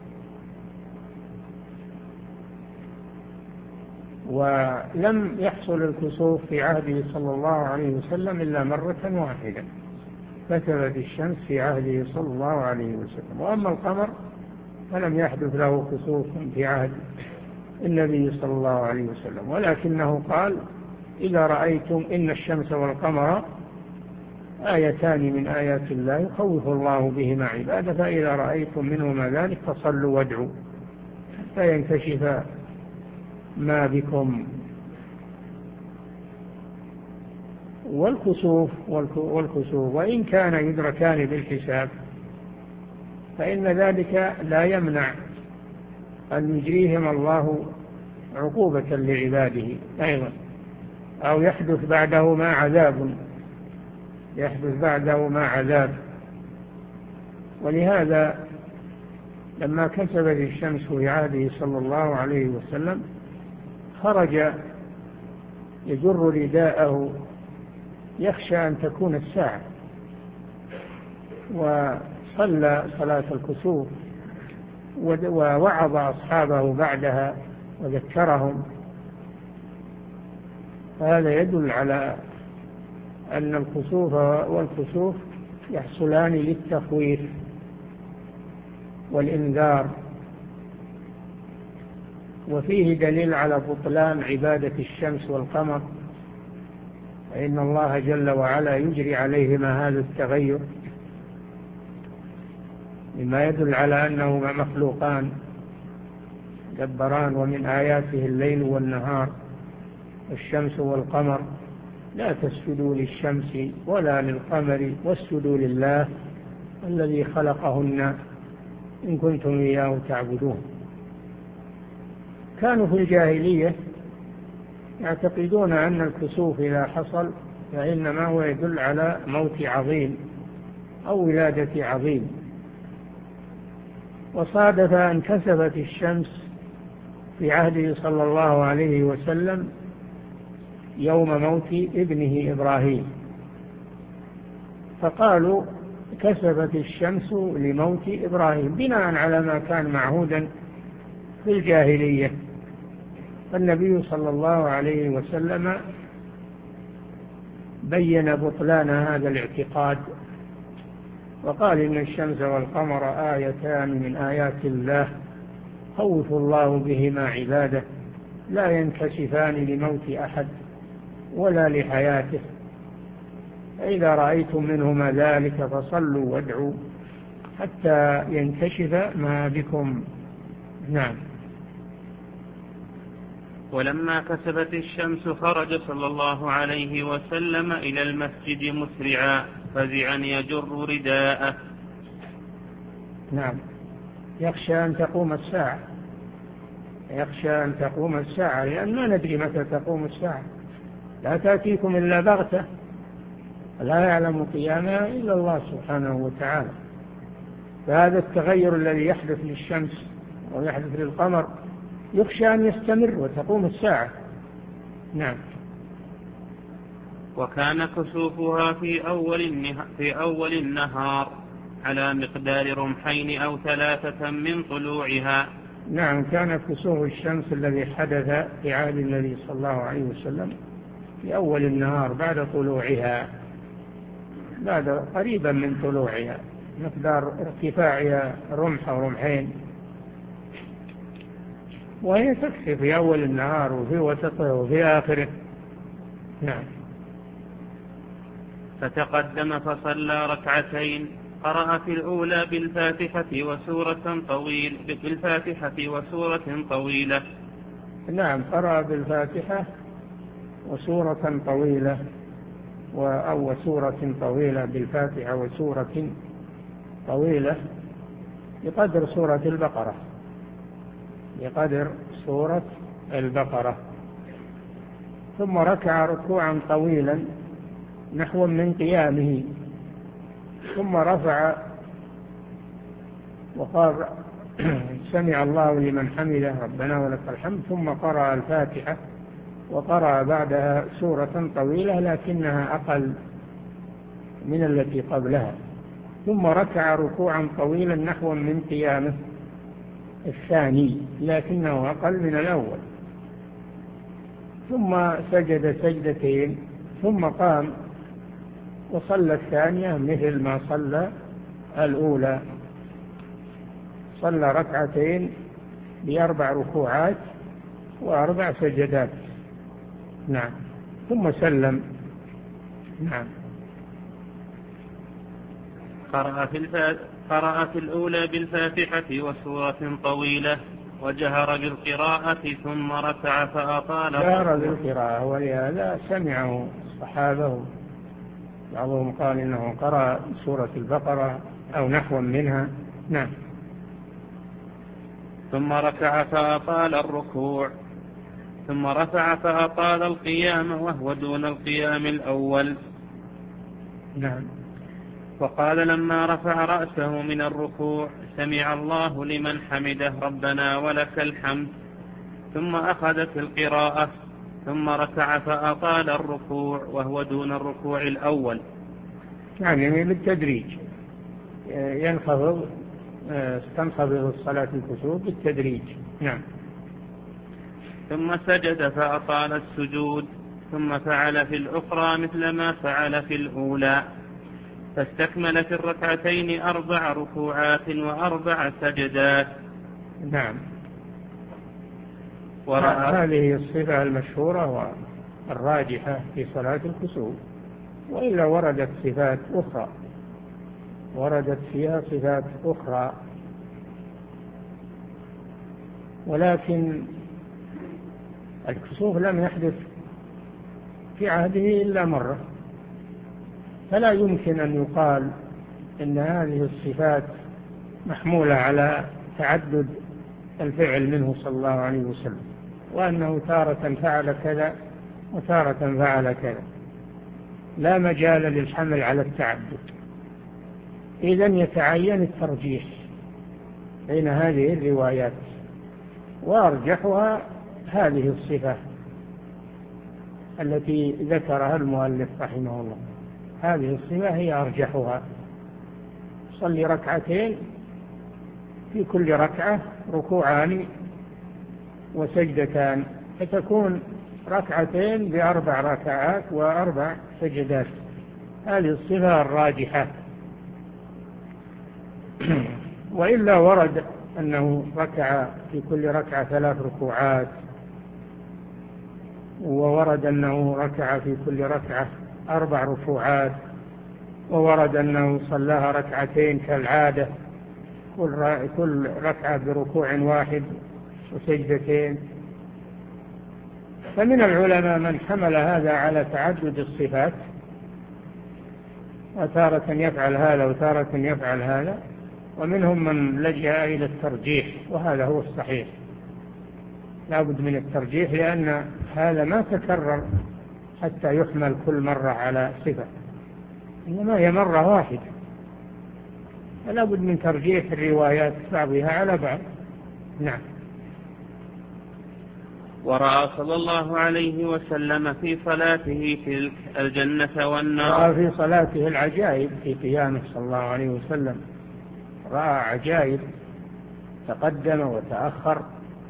ولم يحصل الكسوف في عهده صلى الله عليه وسلم إلا مرة واحدة، كسفت الشمس في عهده صلى الله عليه وسلم. وأما القمر فلم يحدث له كسوف في عهد النبي صلى الله عليه وسلم، ولكنه قال: إذا رأيتم إن الشمس والقمر آيتان من آيات الله يخوف الله بهما عباده، فإذا رأيتم منهما ذلك فصلوا وادعوا حتى ينكشف ما بكم. والكسوف والكسوف وإن كان يدركان بالحساب فإن ذلك لا يمنع أن يجريهم الله عقوبة لعباده أيضا، أو يحدث بعده ما عذاب يحدث بعده ما عذاب. ولهذا لما كسبت الشمس في عهده صلى الله عليه وسلم خرج يجر رداءه يخشى أن تكون الساعة، وصلى صلاة الكسوف ووعظ أصحابه بعدها وذكرهم. هذا يدل على أن الكسوف والكسوف يحصلان للتخويف والإنذار، وفيه دليل على بطلان عبادة الشمس والقمر، فإن الله جل وعلا يجري عليهما هذا التغير، مما يدل على أنهما مخلوقان جبران. ومن آياته الليل والنهار والشمس والقمر، لا تسجدوا للشمس ولا للقمر واسجدوا لله الذي خلقهن إن كنتم إياه تعبدون. كانوا في الجاهلية يعتقدون أن الكسوف إذا حصل فإنما هو يدل على موت عظيم أو ولادة عظيم، وصادف أن كسفت الشمس في عهده صلى الله عليه وسلم يوم موت ابنه إبراهيم، فقالوا كسفت الشمس لموت إبراهيم بناء على ما كان معهودا في الجاهلية. فالنبي صلى الله عليه وسلم بين بطلان هذا الاعتقاد وقال: إن الشمس والقمر آيتان من آيات الله خوف الله بهما عباده، لا ينكشفان لموت أحد ولا لحياته، فإذا رأيتم منهما ذلك فصلوا وادعوا حتى ينكشف ما بكم. نعم. ولما كسبت الشمس خرج صلى الله عليه وسلم إلى المسجد مسرعا فزعا يجر رداءه. نعم، يخشى أن تقوم الساعة، يخشى أن تقوم الساعة لأن ما ندري متى تقوم الساعة، لا تأتيكم إلا بغتة، لا يعلم قيامها إلا الله سبحانه وتعالى. فهذا التغير الذي يحدث للشمس ويحدث للقمر يخشى أن يستمر وتقوم الساعة. نعم. وكان كسوفها في أول, في أول النهار على مقدار رمحين أو ثلاثة من طلوعها. نعم، كان كسوف الشمس الذي حدث في عهد النبي صلى الله عليه وسلم في أول النهار بعد طلوعها، بعد قريبا من طلوعها، مقدار ارتفاعها رمح أو رمحين، وهي تكفي في أول النهار وفي وسطه وفي آخره. نعم. فتقدم فصلى ركعتين، قرأ في الأولى بالفاتحة وسورة طويل بالفاتحة وسورة طويلة. نعم، قرأ بالفاتحة وسورة طويلة أو سورة طويلة بالفاتحة وسورة طويلة بقدر سورة البقرة، بقدر سورة البقرة. ثم ركع ركوعا طويلا نحو من قيامه، ثم رفع وقال سمع الله لمن حمده ربنا ولك الحمد، ثم قرأ الفاتحة وقرأ بعدها سورة طويلة لكنها أقل من التي قبلها، ثم ركع ركوعا طويلا نحو من قيامه الثاني لكنه أقل من الأول، ثم سجد سجدتين، ثم قام وصلى الثانية مثل ما صلى الأولى، صلى ركعتين بأربع ركوعات وأربع سجدات. نعم. ثم سلم. نعم. قرأ في, الفات... قرأ في الأولى بالفاتحة وسورة طويلة وجهر بالقراءة ثم ركع فأطال. جهر بالقراءة، ولهذا سمعه الصحابة، بعضهم قال إنه قرأ سورة البقرة أو نحو منها. نعم. ثم ركع فأطال الركوع، ثم رفع فأطال القيام وهو دون القيام الأول. نعم. وقال لما رفع رأسه من الركوع سمع الله لمن حمده ربنا ولك الحمد، ثم أخذ في القراءة، ثم ركع فأطال الركوع وهو دون الركوع الأول. يعني بالتدريج ينخفض، تنخفض الصلاة الكسوف بالتدريج. نعم. ثم سجد فأطال السجود، ثم فعل في الأخرى مثل ما فعل في الأولى، فاستكمل في الركعتين أربع ركوعات وأربع سجدات. نعم. هذه الصفة المشهورة والراجحة في صلاة الكسوف، وإلا وردت صفات أخرى، وردت فيها صفات أخرى، ولكن الكسوف لم يحدث في عهده إلا مرة، فلا يمكن أن يقال إن هذه الصفات محمولة على تعدد الفعل منه صلى الله عليه وسلم، وأنه تارة فعل كذا وتارة فعل كذا، لا مجال للحمل على التعدد. إذن يتعين الترجيح بين هذه الروايات، وأرجحها هذه الصفة التي ذكرها المؤلف رحمه الله، هذه الصفة هي أرجحها. صلي ركعتين في كل ركعة ركوعان وسجدتان، فتكون ركعتين بأربع ركعات وأربع سجدات، هذه الصفة الراجحة. وإلا ورد أنه ركع في كل ركعة ثلاث ركوعات، وورد أنه ركع في كل ركعة أربع ركوعات، وورد أنه صلاها ركعتين كالعادة، كل ركعة بركوع واحد وسجدتين. فمن العلماء من حمل هذا على تعدد الصفات، وتارة يفعل هذا وتارة يفعل هذا، ومنهم من لجأ إلى الترجيح، وهذا هو الصحيح، لا بد من الترجيح، لأن هذا ما تكرر حتى يحمل كل مرة على صفة، إنما هي مرة واحدة، فلا بد من ترجيح الروايات بعضها على بعض. نعم. ورأى صلى الله عليه وسلم في صلاته تلك الجنة والنار. رأى في صلاته العجائب في قيامه صلى الله عليه وسلم، رأى عجائب، تقدم وتأخر،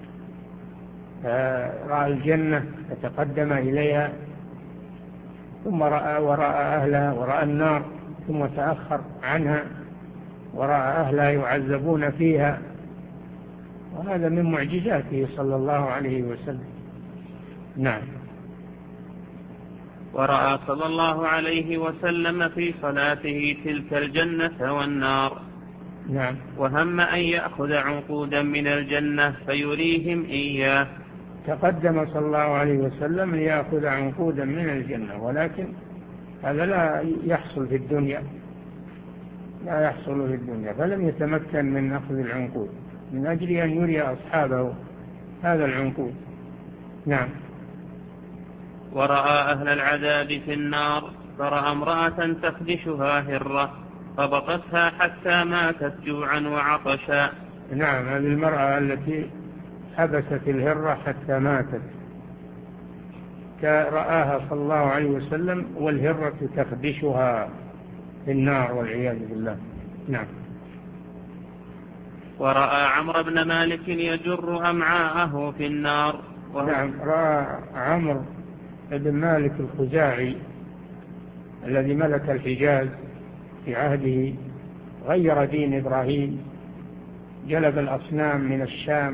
رأى الجنة فتقدم إليها، ثم رأى ورأى أهلها، ورأى النار ثم تأخر عنها ورأى أهلها يعذبون فيها، وهذا من معجزاته صلى الله عليه وسلم. نعم. ورأى صلى الله عليه وسلم في صلاته تلك الجنة والنار. نعم. وهم أن يأخذ عنقودا من الجنة فيريهم إياه. تقدم صلى الله عليه وسلم ليأخذ عنقودا من الجنة، ولكن هذا لا يحصل في الدنيا، لا يحصل في الدنيا، فلم يتمكن من أخذ العنقود من أجل أن يري أصحابه هذا العنقود. نعم. ورأى أهل العذاب في النار، فرأى امرأة تخدشها هرة فبطتها حتى ماتت جوعا وعطشا. نعم، هذه المرأة التي حبست الهرة حتى ماتت، رآها صلى الله عليه وسلم والهرة تخدشها في النار والعياذ بالله. نعم. ورأى عمرو بن مالك يجر أمعاءه في النار. نعم، رأى عمرو بن مالك الخزاعي الذي ملك الحجاز في عهده، غير دين إبراهيم، جلب الأصنام من الشام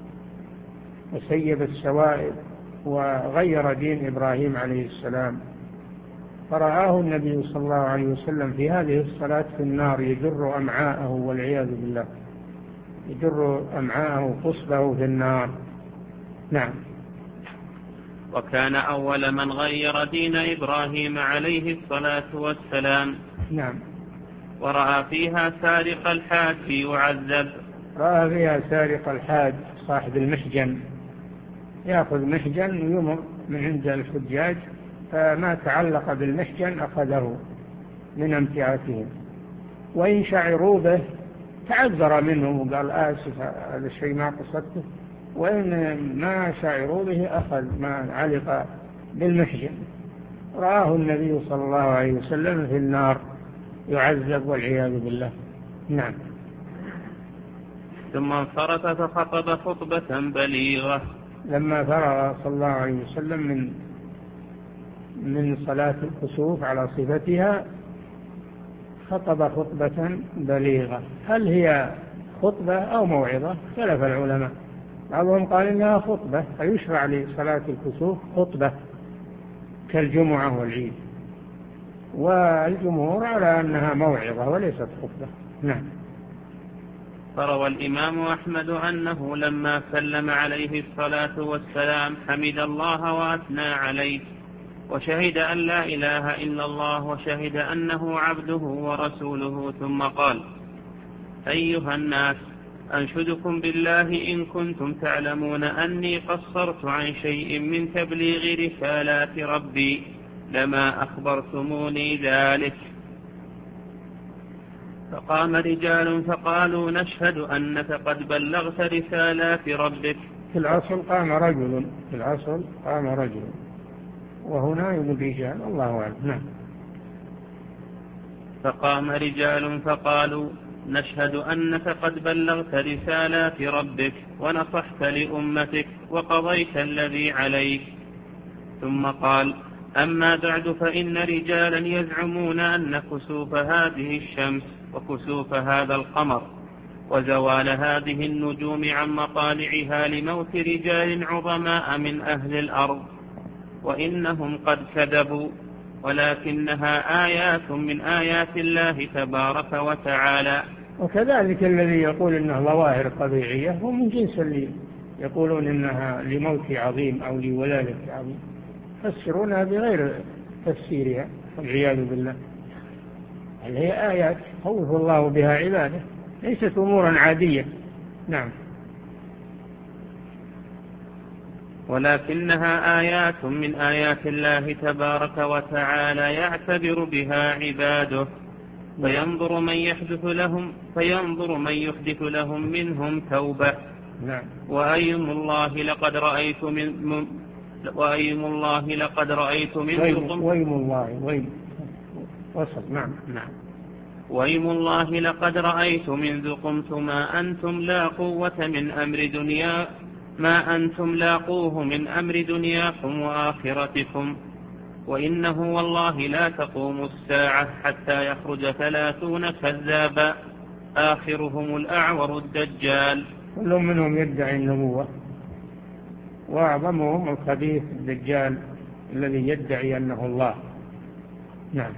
وسيب السوائب وغير دين إبراهيم عليه السلام، فرآه النبي صلى الله عليه وسلم في هذه الصلاة في النار يجر أمعاءه والعياذ بالله، يجر أمعاءه قصبه في النار. نعم. وكان أول من غير دين إبراهيم عليه الصلاة والسلام. نعم. ورأى فيها سارق الحاج يعذب. رأى فيها سارق الحاج صاحب المحجن، يأخذ محجن ويمر من عند الحجاج، فما تعلق بالمحجن أخذه من امتعاتهم، وإن شعروا به تعذر منهم وقال آسف هذا الشيء ما قصدته، وإن ما شعروا به أخذ ما علق بالمحجن. رآه النبي صلى الله عليه وسلم في النار يعذب والعياذ بالله. نعم. ثم انصرف فخطب خطبة بليغة. لما فرغ صلى الله عليه وسلم من من صلاة الكسوف على صفتها خطب خطبة بليغة. هل هي خطبة أو موعظة؟ اختلف العلماء، بعضهم قال إنها خطبة فيشرع لصلاة الكسوف خطبة كالجمعة والعيد، والجمهور على أنها موعظة وليست خطبة. نعم. فروى الإمام أحمد أنه لما سلم عليه الصلاة والسلام حمد الله وأثنى عليه وشهد أن لا إله إلا الله وشهد أنه عبده ورسوله، ثم قال: أيها الناس، أنشدكم بالله إن كنتم تعلمون أني قصرت عن شيء من تبليغ رسالات ربي لما أخبرتموني ذلك. فقام رجال فقالوا: نشهد أنك قد بلغت رسالات ربك. في الأصل قام رجل، في الأصل قام رجل، وهنا يقول رجال، الله أعلم. نعم. فقام رجال فقالوا: نشهد أنك قد بلغت رسالات ربك ونصحت لأمتك وقضيت الذي عليك. ثم قال: أما بعد، فإن رجالا يزعمون أن كسوف هذه الشمس وكسوف هذا القمر وزوال هذه النجوم عن مطالعها لموت رجال عظماء من أهل الأرض، وإنهم قد كذبوا، ولكنها آيات من آيات الله تبارك وتعالى. وكذلك الذي يقول إنها ظواهر طبيعية هو من جنس اللي يقولون إنها لموت عظيم أو لولادة عظيم، يفسرونها بغير تفسيرها والعياذ بالله. هل هي آيات خوف الله بها عباده، ليست أمورا عادية. نعم. ولكنها آيات من آيات الله تبارك وتعالى يعتبر بها عباده، فينظر من يحدث لهم فينظر من يحدث لهم منهم توبة نعم. وأيم الله لقد رأيت من وأيم الله لقد رأيت منكم وأيم الله وأيم وصل. نعم نعم. وأيم الله لقد رأيت منذ قمت ما أنتم لا قوة من أمر دنيا ما أنتم لاقوه من أمر دنياكم وآخرتكم. وإنه والله لا تقوم الساعة حتى يخرج ثلاثون كذابا آخرهم الأعور الدجال. كل منهم يدعي النبوة، وأعظمهم الخبيث الدجال الذي يدعي أنه الله. نعم.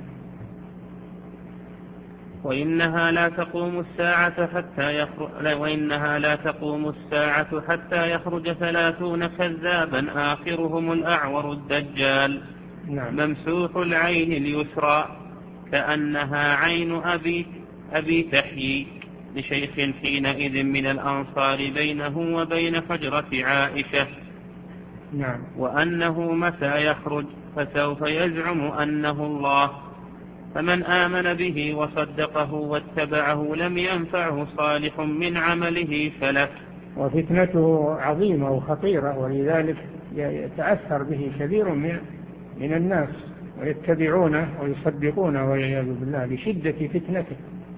وإنها لا تقوم الساعة حتى يخرج وإنها لا تقوم الساعة حتى يخرج ثلاثون كذابا آخرهم الأعور الدجال. نعم. ممسوح العين اليسرى كأنها عين أبي أبي تحيي لشيخ حينئذ من الأنصار بينه وبين حجرة عائشة. نعم. وأنه متى يخرج فسوف يزعم أنه الله، فمن آمن به وصدقه واتبعه لم ينفعه صالح من عمله سلف. وفتنته عظيمة وخطيرة، ولذلك يتأثر به كثير من من الناس ويتبعونه ويصدقونه والعياذ بالله لشدة فتنته.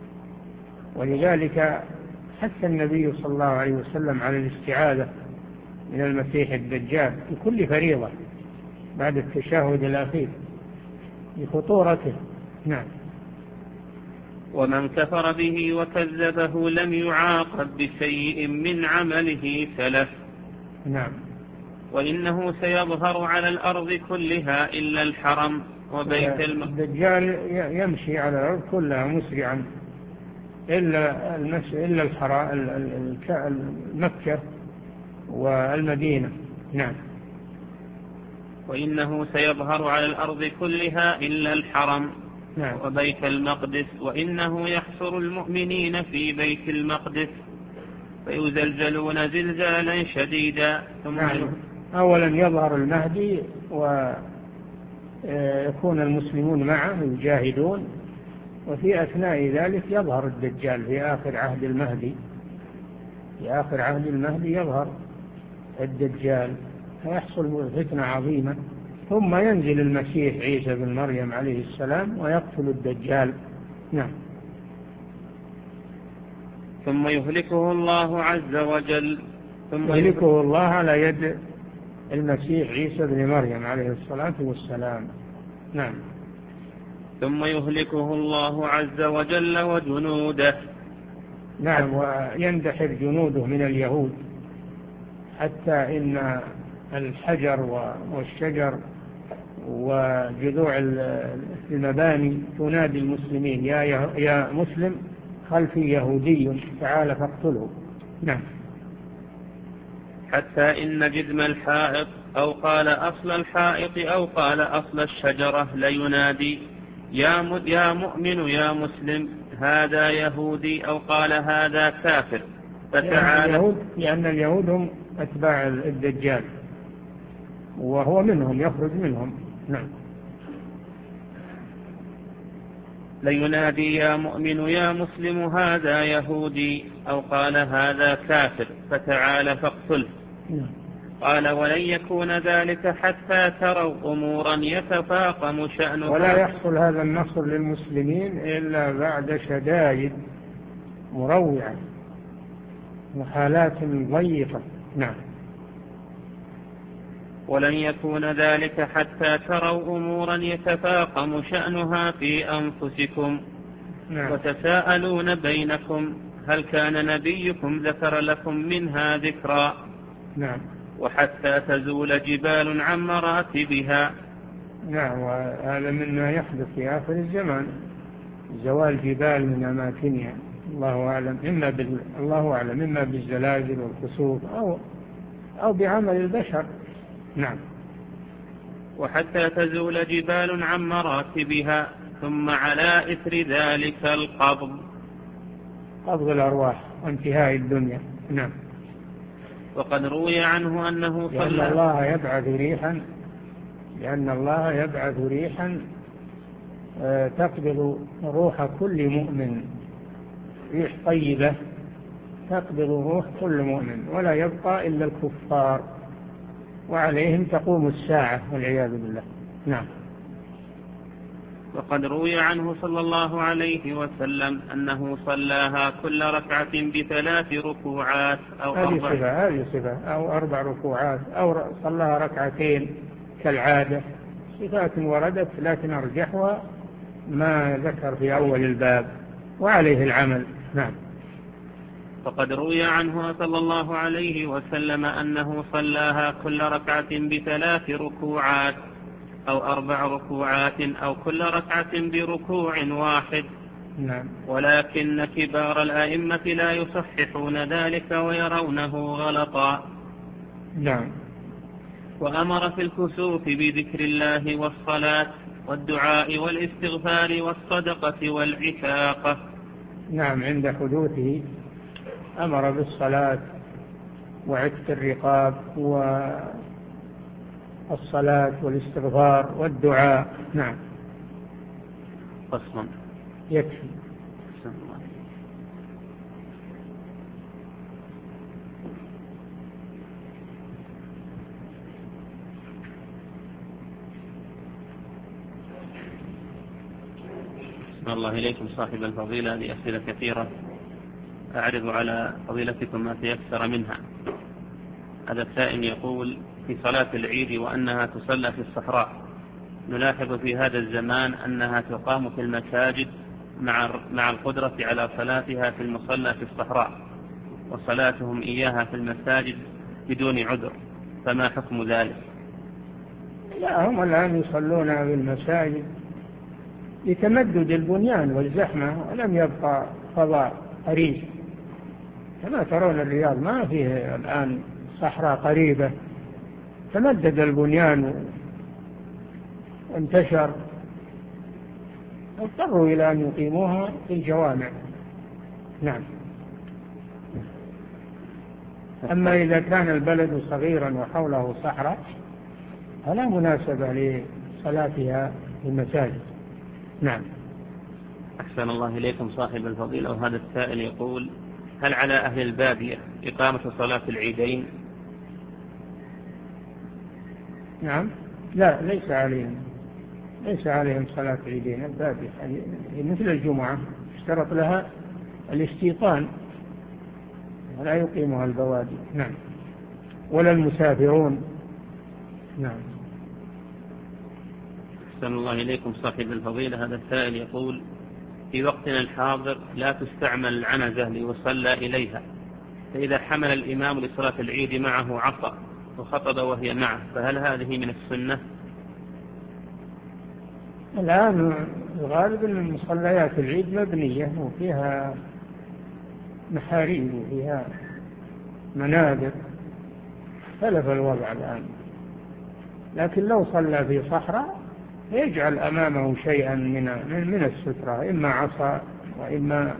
ولذلك حث النبي صلى الله عليه وسلم على الاستعاذة من المسيح الدجال في كل فريضة بعد التشهد الأخير لخطورته. نعم. ومن كفر به وكذبه لم يعاقب بشيء من عمله سلف. نعم. وإنه سيظهر على الأرض كلها إلا الحرم وبيت المقدس. الدجال يمشي على الأرض كلها مسرعا إلا إلا الحرم مكة والمدينة. نعم. وإنه سيظهر على الأرض كلها إلا الحرم. نعم. وبيت المقدس. وإنه يحصر المؤمنين في بيت المقدس فيزلزلون زلزالا شديدا. ثم نعم. أولا يظهر المهدي ويكون المسلمون معه يجاهدون، وفي أثناء ذلك يظهر الدجال في آخر عهد المهدي. في آخر عهد المهدي يظهر الدجال فيحصل فتنة عظيمة، ثم ينزل المسيح عيسى بن مريم عليه السلام ويقتل الدجال. نعم. ثم يهلكه الله عز وجل. ثم يهلكه الله على يد المسيح عيسى بن مريم عليه الصلاة والسلام. نعم. ثم يهلكه الله عز وجل وجنوده. نعم. ويندحر جنوده من اليهود حتى إن الحجر والشجر وجذوع المباني تنادي المسلمين يا يا مسلم خلفي يهودي تعال فاقتله. نعم. حتى إن جذم الحائط أو قال أصل الحائط أو قال أصل الشجرة لينادي يا يا مؤمن يا مسلم هذا يهودي أو قال هذا كافر فتعالى. لأن اليهود هم أتباع الدجال وهو منهم يخرج منهم. نعم. لينادي يا مؤمن يا مسلم هذا يهودي أو قال هذا كافر فتعال فاقتله. نعم. قال ولن يكون ذلك حتى تروا أمورا يتفاقم شأنها. ولا يحصل هذا النصر للمسلمين إلا بعد شدائد مروعة وحالات ضيقة. نعم. ولن يكون ذلك حتى تروا أمورا يتفاقم شأنها في أنفسكم. نعم. وتساءلون بينكم هل كان نبيكم ذكر لكم منها ذكرا. نعم. وحتى تزول جبال عن مراتبها. نعم. وهذا مما يحدث في آخر الزمان، زوال جبال من أماكنها. الله أعلم إما بال... الله أعلم إما بالزلازل والكسوف أو أو بعمل البشر. نعم. وحتى تزول جبال عن مراتبها ثم على إثر ذلك القبض قبض الأرواح وانتهاء الدنيا. نعم. وقد روي عنه أنه صلى لأن الله يبعث ريحا لأن الله يبعث ريحا تقبض روح كل مؤمن، ريح طيبة تقبض روح كل مؤمن ولا يبقى إلا الكفار، وعليهم تقوم الساعة والعياذ بالله. نعم. وقد روي عنه صلى الله عليه وسلم أنه صلاها كل ركعة بثلاث ركوعات أو أربع صفة هذه صفة أو أربع ركوعات أو صلاها ركعتين كالعادة، صفات وردت، لكن أرجحها ما ذكر في أول الباب وعليه العمل. نعم. فقد روي عنه صلى الله عليه وسلم أنه صلاها كل ركعة بثلاث ركوعات أو أربع ركوعات أو كل ركعة بركوع واحد. نعم. ولكن كبار الأئمة لا يصححون ذلك ويرونه غلطا. نعم. وأمر في الكسوف بذكر الله والصلاة والدعاء والاستغفار والصدقة والعتاقة. نعم. عند حدوثه أمر بالصلاة وعتق الرقاب والصلاة والاستغفار والدعاء. نعم. فصلا يكفي. الله إليكم صاحب الفضيلة، لأسئلة كثيرة أعرض على فضيلتكم ما تيسر منها. هذا السائل يقول: في صلاة العيد وأنها تصلى في الصحراء، نلاحظ في هذا الزمان أنها تقام في المساجد مع القدرة على صلاتها في المصلى في الصحراء، وصلاتهم إياها في المساجد بدون عذر، فما حكم ذلك؟ لا، هم الآن يصلون في المساجد لتمدد البنيان والزحمة، ولم يبقى فضاء قريب. كما ترون الرياض ما فيه الآن صحراء قريبة، تمدد البنيان وانتشر، اضطروا إلى أن يقيموها في الجوامع. نعم. أما إذا كان البلد صغيرا وحوله صحراء فلا مناسبة لصلاتها في المساجد. نعم. أحسن الله إليكم صاحب الفضيلة. وهذا السائل يقول: هل على أهل البادية إقامة صلاة العيدين؟ نعم. لا، ليس عليهم ليس عليهم صلاة العيدين. البادية مثل الجمعة اشترط لها الاستيطان، ولا يقيمها البوادي. نعم. ولا المسافرون. نعم. أحسن الله إليكم صاحب الفضيلة. هذا السائل يقول: في وقتنا الحاضر لا تستعمل العنزة ليصلى إليها، فإذا حمل الإمام لصلاة العيد معه عصا وخطب وهي معه، فهل هذه من السنة؟ الآن الغالب أن مصليات العيد مبنية وفيها محاريب وفيها منابر، اختلف الوضع الآن. لكن لو صلى في صحراء يجعل أمامه شيئا من من السترة، إما عصا وإما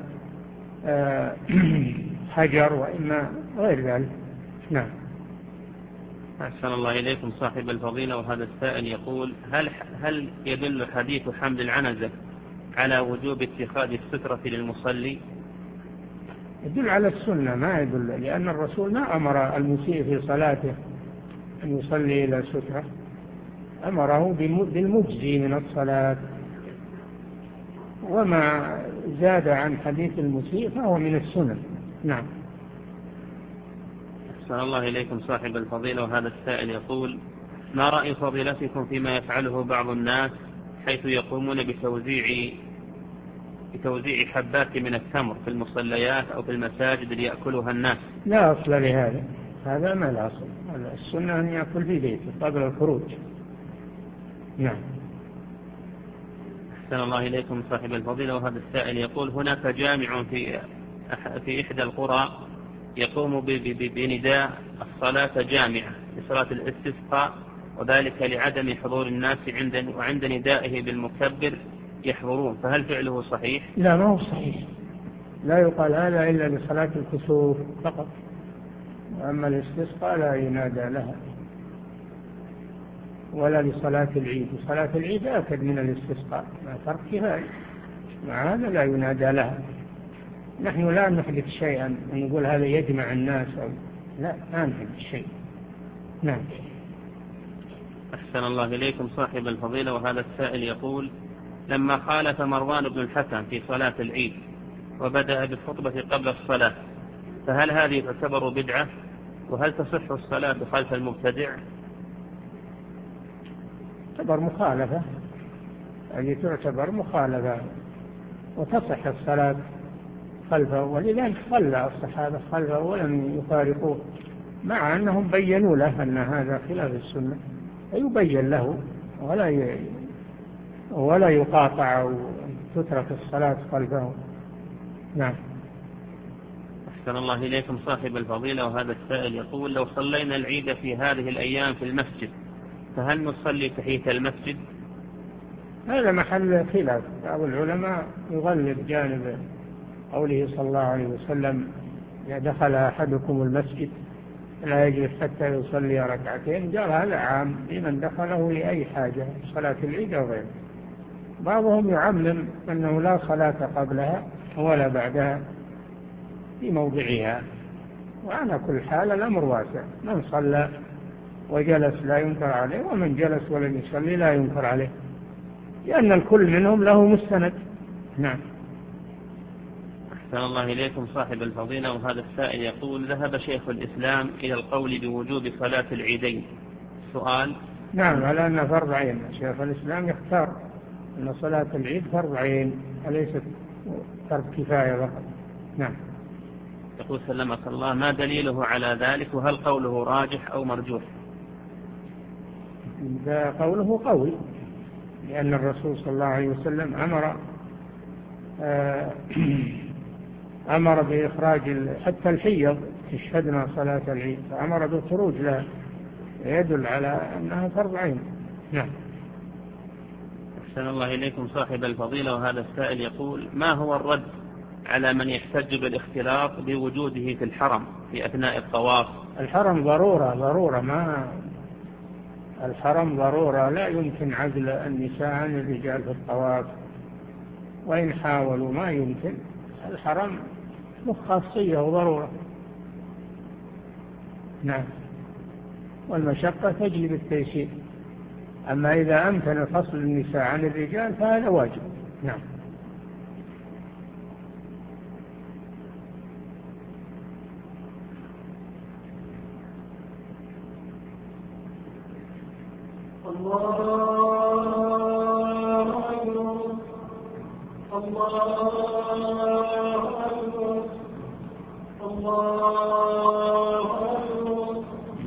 حجر وإما غير ذلك. نعم. أحسن الله إليكم صاحب الفضيلة. وهذا السائل يقول: هل هل يدل حديث حمل العنزة على وجوب اتخاذ السترة للمصلي؟ يدل على السنة، ما يدل، لأن الرسول ما أمر المسيء في صلاته أن يصلي إلى سترة، أمره بالمجزي من الصلاة، وما زاد عن حديث المسيء فهو من السنة. نعم. أحسن الله إليكم صاحب الفضيلة. وهذا السائل يقول: ما رأي فضيلتكم فيما يفعله بعض الناس حيث يقومون بتوزيع بتوزيع حبات من التمر في المصليات أو في المساجد ليأكلها الناس؟ لا أصل لهذا، هذا ما لا أصل. السنة أن يأكل في بيته قبل الخروج. نعم. أحسن الله إليكم صاحب الفضيلة. وهذا السائل يقول: هناك جامع في في إحدى القرى يقوم بنداء الصلاة جامعة لصلاة الاستسقاء، وذلك لعدم حضور الناس عند وعند ندائه بالمكبر يحضرون، فهل فعله صحيح؟ لا، ما هو صحيح. لا يقال هذا إلا لصلاة الكسوف فقط، وأما الاستسقاء لا ينادى لها، ولا لصلاة العيد. صلاة العيد أكد من الاستسقاء، ما فرق كفاية، مع هذا لا ينادى لها. نحن لا نحدث شيئا نقول هذا يجمع الناس أو لا، ما نحدث شيء. نعم. أحسن الله إليكم صاحب الفضيلة، وهذا السائل يقول: لما خالف مروان بن الحكم في صلاة العيد وبدأ بالخطبة قبل الصلاة، فهل هذه تعتبر بدعة؟ وهل تصح الصلاة خلف المبتدع؟ تعتبر مخالفة، هذه تعتبر مخالفة وتصح الصلاة خلفه، ولذلك صلى الصحابة خلفه ولم يفارقوه، مع أنهم بيّنوا له أن هذا خلاف السنة، فيبين له ولا ي... ولا يقاطع أو تترك الصلاة خلفه. نعم. أحسن الله إليكم صاحب الفضيلة، وهذا السائل يقول: لو صلينا العيد في هذه الأيام في المسجد فهل نصلي تحية المسجد؟ هذا محل خلاف، بعض العلماء يغلب جانب قوله صلى الله عليه وسلم: إذا دخل أحدكم المسجد لا يجلس حتى يصلي ركعتين، قال هذا عام لمن دخله لأي حاجة، صلاة العيد أو غيره. بعضهم يعمم أنه لا صلاة قبلها ولا بعدها في موضعها، وعلى كل حال الأمر واسع، من صلى وجلس لا ينكر عليه، ومن جلس ولم يصلي لا ينكر عليه، لأن الكل منهم له مستند. نعم. أحسن الله إليكم صاحب الفضيلة، وهذا السائل يقول: ذهب شيخ الإسلام إلى القول بوجوب صلاة العيدين. سؤال: نعم، على أن فرض عين. شيخ الإسلام يختار أن صلاة العيد فرض عين وليست فرض كفاية فقط. نعم. يقول: سلمك الله، ما دليله على ذلك؟ وهل قوله راجح أو مرجوح؟ ذا قوله قوي، لأن الرسول صلى الله عليه وسلم أمر آه أمر بإخراج حتى الحيض يشهدنا صلاة العيد، فأمر بالخروج لها، يدل على أنها فرض عين. نعم. أحسن الله إليكم صاحب الفضيلة، وهذا السائل يقول: ما هو الرد على من يحتج بالاختلاط بوجوده في الحرم في أثناء الطواف؟ الحرم ضرورة ضرورة ما الحرم ضرورة، لا يمكن عزل النساء عن الرجال في الطواف، وإن حاولوا ما يمكن. الحرم له خاصية وضرورة. نعم. والمشقة تجلب التيسير، أما إذا أمكن فصل النساء عن الرجال فهذا واجب. نعم. الله أكبر الله أكبر الله أكبر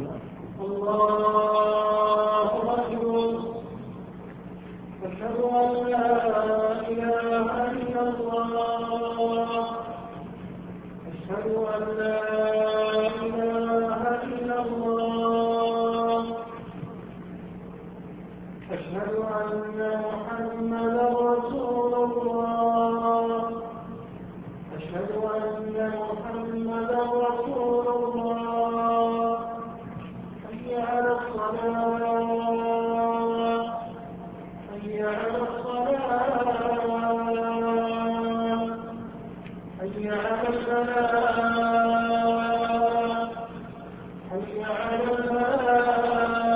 الله أكبر أشهد أن لا إله إلا الله أشهد أن لا إله إلا الله أشهد أن محمدا رسول الله أشهد أن محمدا رسول الله حي على الصلاة حي على الصلاة حي على الفلاح حي على الفلاح.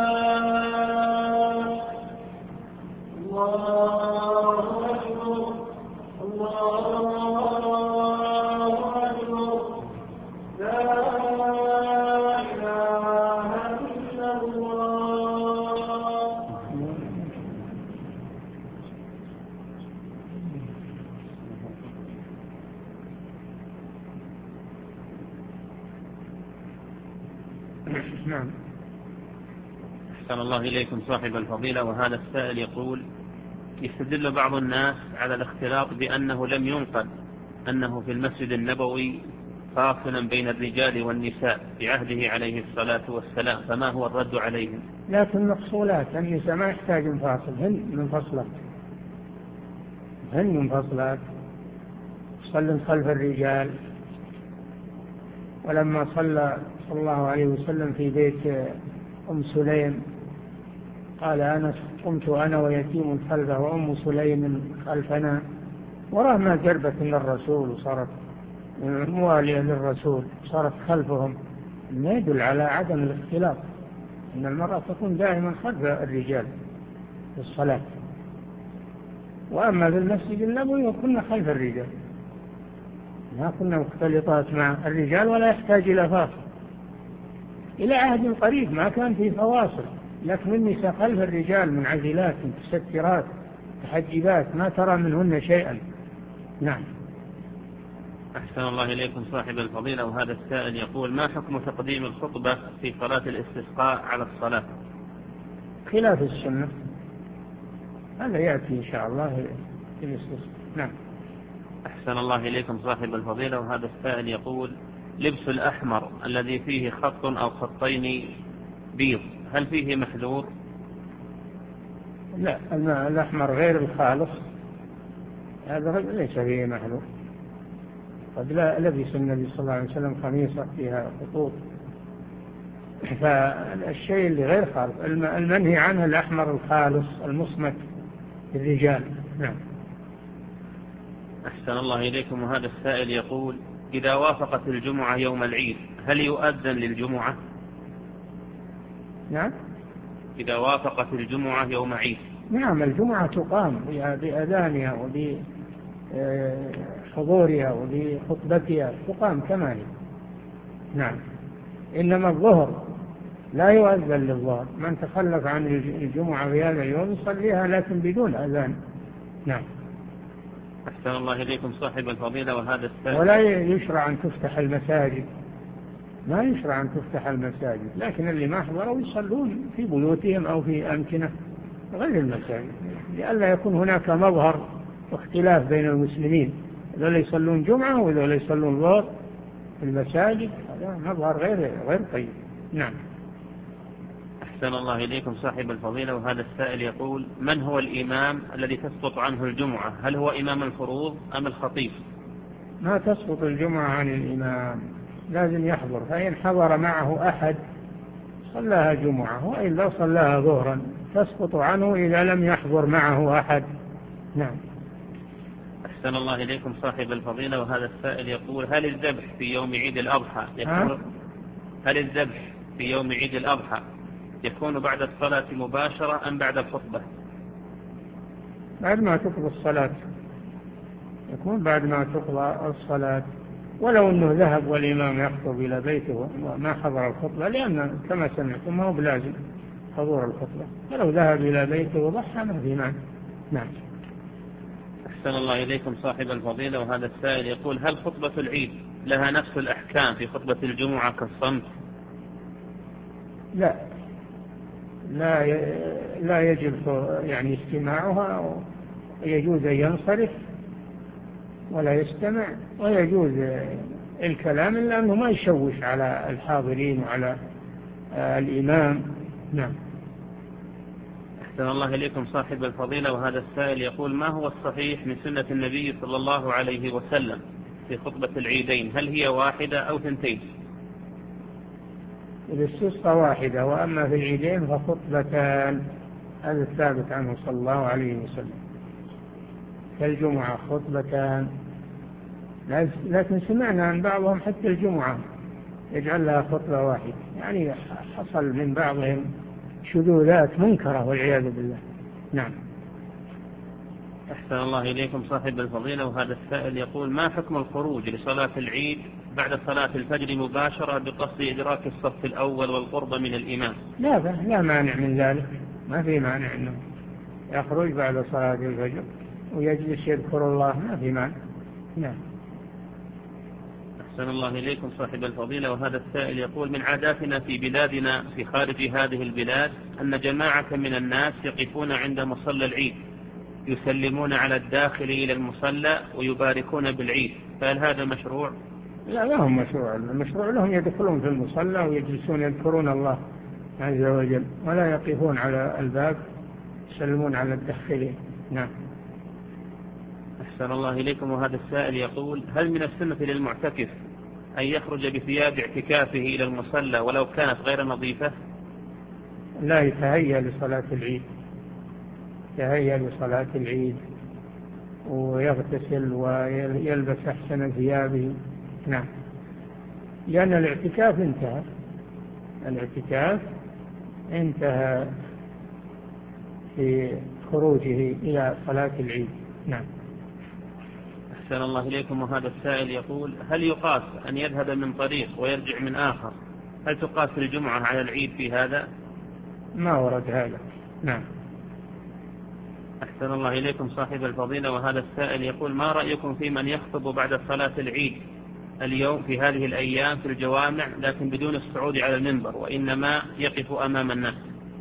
الله أكبر الله أكبر لا إله إلا الله. نعم. أحسن الله إليكم صاحب الفضيلة، وهذا السائل يقول: يستدل بعض الناس على الاختلاط بأنه لم ينقل أنه في المسجد النبوي فاصلا بين الرجال والنساء في عهده عليه الصلاة والسلام، فما هو الرد عليهم؟ لكن مفصولات، النساء ما يحتاج منفصل، هن منفصلات هن منفصلات صلى خلف الرجال. ولما صلى صلى الله عليه وسلم في بيت أم سليم قال: أنا قمت أنا ويتيم خلفه وأم سليم خلفنا، وراه ما جربت من الرسول وصارت موالية للرسول صارت خلفهم، ما يدل على عدم الاختلاط، أن المرأة تكون دائما خلف الرجال في الصلاة. وأما في المسجد النبوي كنا خلف الرجال، ما كنا مختلطات مع الرجال ولا يحتاج إلى فاصل. إلى عهد قريب ما كان في فواصل، لكن النساء خلف الرجال منعزلات متسترات متحجبات، ما ترى منهن شيئا. نعم. أحسن الله إليكم صاحب الفضيلة. وهذا السائل يقول: ما حكم تقديم الخطبة في صلاة الاستسقاء على الصلاة؟ خلاف السنة، هذا يأتي إن شاء الله في الاستسقاء. نعم. أحسن الله إليكم صاحب الفضيلة. وهذا السائل يقول: لبس الأحمر الذي فيه خط أو خطين بيض هل فيه محذور؟ لا، الأحمر غير الخالص هذا ليس فيه محذور. قد لا لبس النبي صلى الله عليه وسلم خميصة فيها خطوط، فالشيء اللي غير خالص المنهي عنه الأحمر الخالص المصمت للرجال. نعم. أحسن الله إليكم. وهذا السائل يقول: إذا وافقت الجمعة يوم العيد هل يؤذن للجمعة؟ نعم. إذا وافقت الجمعة يوم عيد. نعم، الجمعة تقام بأذانها وبحضورها وبخطبتها، تقام كما هي. نعم. إنما الظهر لا يؤذن للظهر، من تخلف عن الجمعة في هذا اليوم يصليها لكن بدون أذان. نعم. أحسن الله إليكم صاحب الفضيلة. وهذا السائل: ولا يشرع أن تفتح المساجد، ما يشرع أن تفتح المساجد، لكن اللي ما حضروا يصلون في بيوتهم أو في أمكنة غير المساجد، لئلا يكون هناك مظهر واختلاف بين المسلمين، ذولا يصلون جمعة وذولا يصلون ظهر في المساجد، هذا مظهر غير غير طيب. نعم. أحسن الله إليكم صاحب الفضيلة. وهذا السائل يقول: من هو الإمام الذي تسقط عنه الجمعة؟ هل هو إمام الفروض أم الخطيب؟ ما تسقط الجمعة عن الإمام، لازم يحضر، فإن حضر معه أحد صلاها جمعة، وإلا صلاها ظهرا، تسقط عنه إذا لم يحضر معه أحد. نعم. أحسن الله إليكم صاحب الفضيلة. وهذا السائل يقول: هل الذبح في يوم عيد الأضحى يكون هل الذبح في يوم عيد الأضحى يكون بعد الصلاة مباشرة أم بعد الخطبة؟ بعد ما تقضى الصلاة، يكون بعد ما تقضى الصلاة، ولو أنه ذهب والإمام يخطب إلى بيته وما حضر الخطبة، لأن كما سمعتم ما هو بلازم حضور الخطبة، فلو ذهب إلى بيته وضحى ما في مانع. نعم. أحسن الله إليكم صاحب الفضيلة. وهذا السائل يقول: هل خطبة العيد لها نفس الأحكام في خطبة الجمعة كالصمت؟ لا، لا لا يجب يعني استماعها، ويجوز أن ينصرف ولا يستمع، ويجوز الكلام إلا أنه ما يشوش على الحاضرين وعلى الإمام. نعم. أحسن الله إليكم صاحب الفضيلة. وهذا السائل يقول: ما هو الصحيح من سنة النبي صلى الله عليه وسلم في خطبة العيدين؟ هل هي واحدة أو ثنتين؟ الاستسقاء واحدة، وأما في العيدين فخطبتان، هذا الثابت عنه صلى الله عليه وسلم. كالجمعة خطبتان، لكن سمعنا عن بعضهم حتى الجمعة يجعل لها خطبة واحدة، يعني حصل من بعضهم شذوذات منكرة والعياذ بالله. نعم. أحسن الله إليكم صاحب الفضيلة. وهذا السائل يقول: ما حكم الخروج لصلاة العيد بعد صلاة الفجر مباشرة بقصد إدراك الصف الأول والقرب من الإمام؟ لا لا مانع من ذلك، ما في مانع أنه يخرج بعد صلاة الفجر ويجلس يذكر الله، ما في مانع. نعم. أحسن الله إليكم صاحب الفضيلة. وهذا السائل يقول: من عاداتنا في بلادنا في خارج هذه البلاد أن جماعة من الناس يقفون عند مصلى العيد يسلمون على الداخل إلى المصلى ويباركون بالعيد، فهل هذا مشروع؟ لا، لا هم مشروع، المشروع لهم يدخلون في المصلى ويجلسون يذكرون الله عز وجل، ولا يقفون على الباب يسلمون على الداخلين. نعم. أحسن الله إليكم. وهذا السائل يقول: هل من السنة للمعتكف أن يخرج بثياب اعتكافه إلى المصلى ولو كانت غير نظيفة؟ لا، يتهيأ لصلاة العيد، يتهيأ لصلاة العيد ويغتسل ويلبس أحسن ثيابه نعم، لأن الاعتكاف انتهى، الاعتكاف انتهى في خروجه إلى صلاة العيد. نعم. أحسن الله إليكم. وهذا السائل يقول: هل يقاس أن يذهب من طريق ويرجع من آخر؟ هل تقاس الجمعة على العيد في هذا؟ ما ورد هذا. نعم. أحسن الله إليكم صاحب الفضيلة. وهذا السائل يقول: ما رأيكم في من يخطب بعد صلاة العيد اليوم في هذه الأيام في الجوامع لكن بدون الصعود على المنبر وإنما يقف أمام الناس؟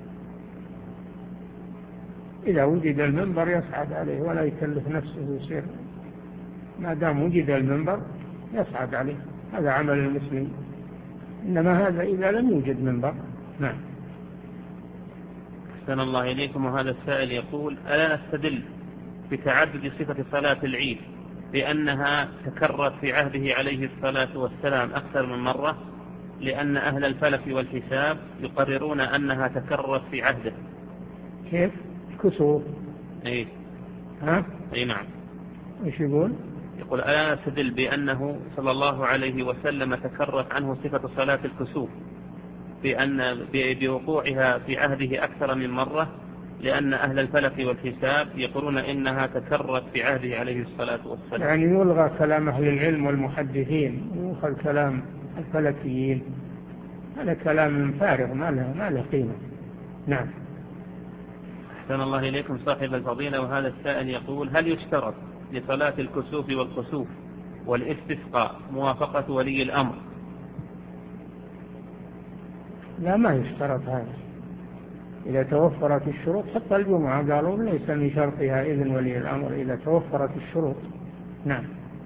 إذا وجد المنبر يصعد عليه ولا يكلف نفسه يصير، ما دام وجد المنبر يصعد عليه، هذا عمل المسلمين. إنما هذا إذا لم يوجد منبر. نعم. أحسن الله إليكم. وهذا السائل يقول: ألا نستدل بتعدد صفة صلاة العيد بأنها تكررت في عهده عليه الصلاة والسلام أكثر من مرة، لأن أهل الفلك والحساب يقررون أنها تكررت في عهده؟ كيف؟ كسوف. أي. ها؟ أي نعم. إيش يقول؟ يقول: ألا نستدل بأنه صلى الله عليه وسلم تكررت عنه صفة صلاة الكسوف بأن بوقوعها في عهده أكثر من مرة، لأن أهل الفلك والحساب يقولون إنها تكررت في عهده عليه الصلاة والسلام. يعني يلغى كلام أهل العلم والمحدثين ويؤخذ كلام الفلكيين، هذا كلام فارغ ما له ما له قيمة. نعم. أحسن الله إليكم صاحب الفضيلة. وهذا السائل يقول: هل يشترط لصلاة الكسوف والكسوف والاستسقاء موافقة ولي الأمر؟ لا، ما يشترط هذا. إذا توفرت الشروط، حتى الجمعة قالوا ليس من شرطها إذن ولي الأمر إذا توفرت الشروط. نعم.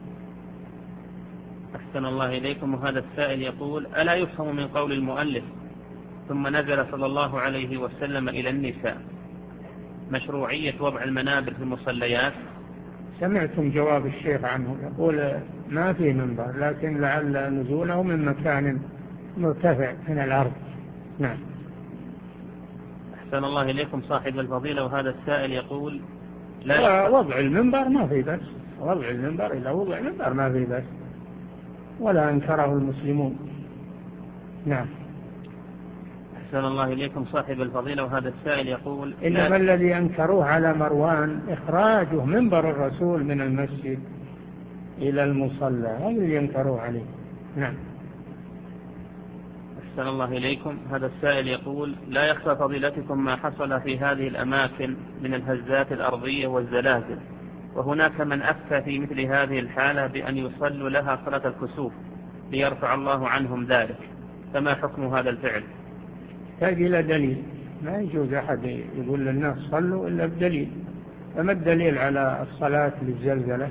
أحسن الله إليكم. وهذا السائل يقول: ألا يفهم من قول المؤلف ثم نزل صلى الله عليه وسلم إلى النساء مشروعية وضع المنابر في المصليات؟ سمعتم جواب الشيخ عنه، يقول ما في منبر لكن لعل نزوله من مكان مرتفع من الأرض. نعم. أحسن الله إليكم صاحب الفضيلة. وهذا السائل يقول: لا وضع المنبر ما في بس، وضع المنبر إذا وضع المنبر ما في بس، ولا أنكره المسلمون. نعم. أحسن الله إليكم صاحب الفضيلة. وهذا السائل يقول: إنما الذي أنكروه على مروان إخراجه منبر الرسول من المسجد إلى المصلى، هذا اللي ينكروه عليه. نعم. أحسن الله إليكم. هذا السائل يقول: لا يخفى فضيلتكم ما حصل في هذه الأماكن من الهزات الأرضية والزلازل، وهناك من أفتى في مثل هذه الحالة بأن يصلوا لها صلاة الكسوف ليرفع الله عنهم ذلك، فما حكم هذا الفعل؟ يحتاج إلى دليل، ما يجوز أحد يقول للناس صلوا إلا بدليل. فما الدليل على الصلاة للزلزلة؟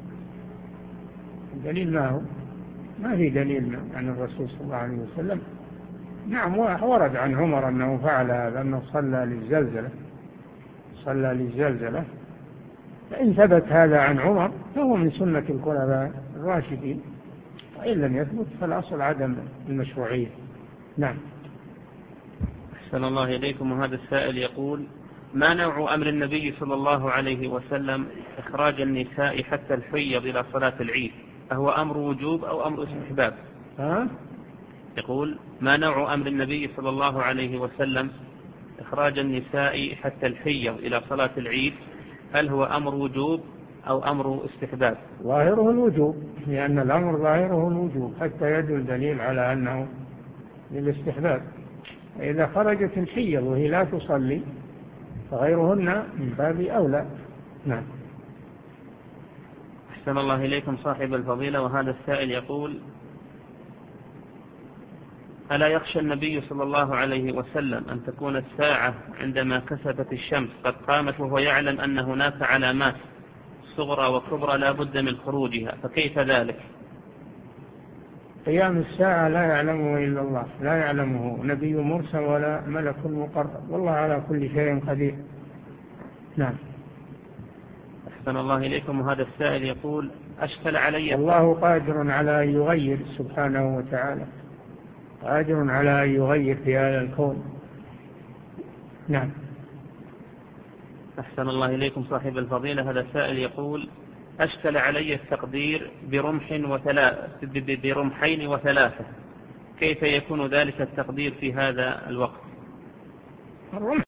الدليل ما هو؟ ما في دليل عن الرسول صلى الله عليه وسلم. نعم، ورد عن عمر أنه فعل هذا، أنه صلى للزلزلة صلى للزلزلة فإن ثبت هذا عن عمر فهو من سنة الخلفاء الراشدين، وإن لم يثبت فالأصل عدم المشروعية. نعم. أحسن الله إليكم. وهذا السائل يقول: ما نوع أمر النبي صلى الله عليه وسلم إخراج النساء حتى الحيض إلى صلاة العيد؟ أهو أمر وجوب أو أمر استحباب؟ ها؟ يقول: ما نوع أمر النبي صلى الله عليه وسلم إخراج النساء حتى الحيض إلى صلاة العيد؟ هل هو أمر وجوب أو أمر استحباب؟ ظاهره الوجوب، لأن الأمر ظاهره الوجوب حتى يدل دليل على أنه للاستحباب. إذا خرجت الحيض وهي لا تصلي فغيرهن من باب أولى. نعم. أحسن الله إليكم صاحب الفضيلة. وهذا السائل يقول: ألا يخشى النبي صلى الله عليه وسلم أن تكون الساعة عندما كسفت الشمس قد قامت وهو يعلم أن هناك علامات صغرى وكبرى لا بد من خروجها، فكيف ذلك؟ قيام الساعة لا يعلمه إلا الله، لا يعلمه نبي مرسل ولا ملك مقرب، والله على كل شيء قدير. نعم. أحسن الله إليكم. وهذا السائل يقول: أشكل علي الله قادر على أن يغير سبحانه وتعالى، قادر على أن يغير في هذا الكون. نعم. أحسن الله إليكم صاحب الفضيلة. هذا السائل يقول: أشكل علي التقدير برمح وثلاث برمحين وثلاثة، كيف يكون ذلك التقدير في هذا الوقت؟ الرمح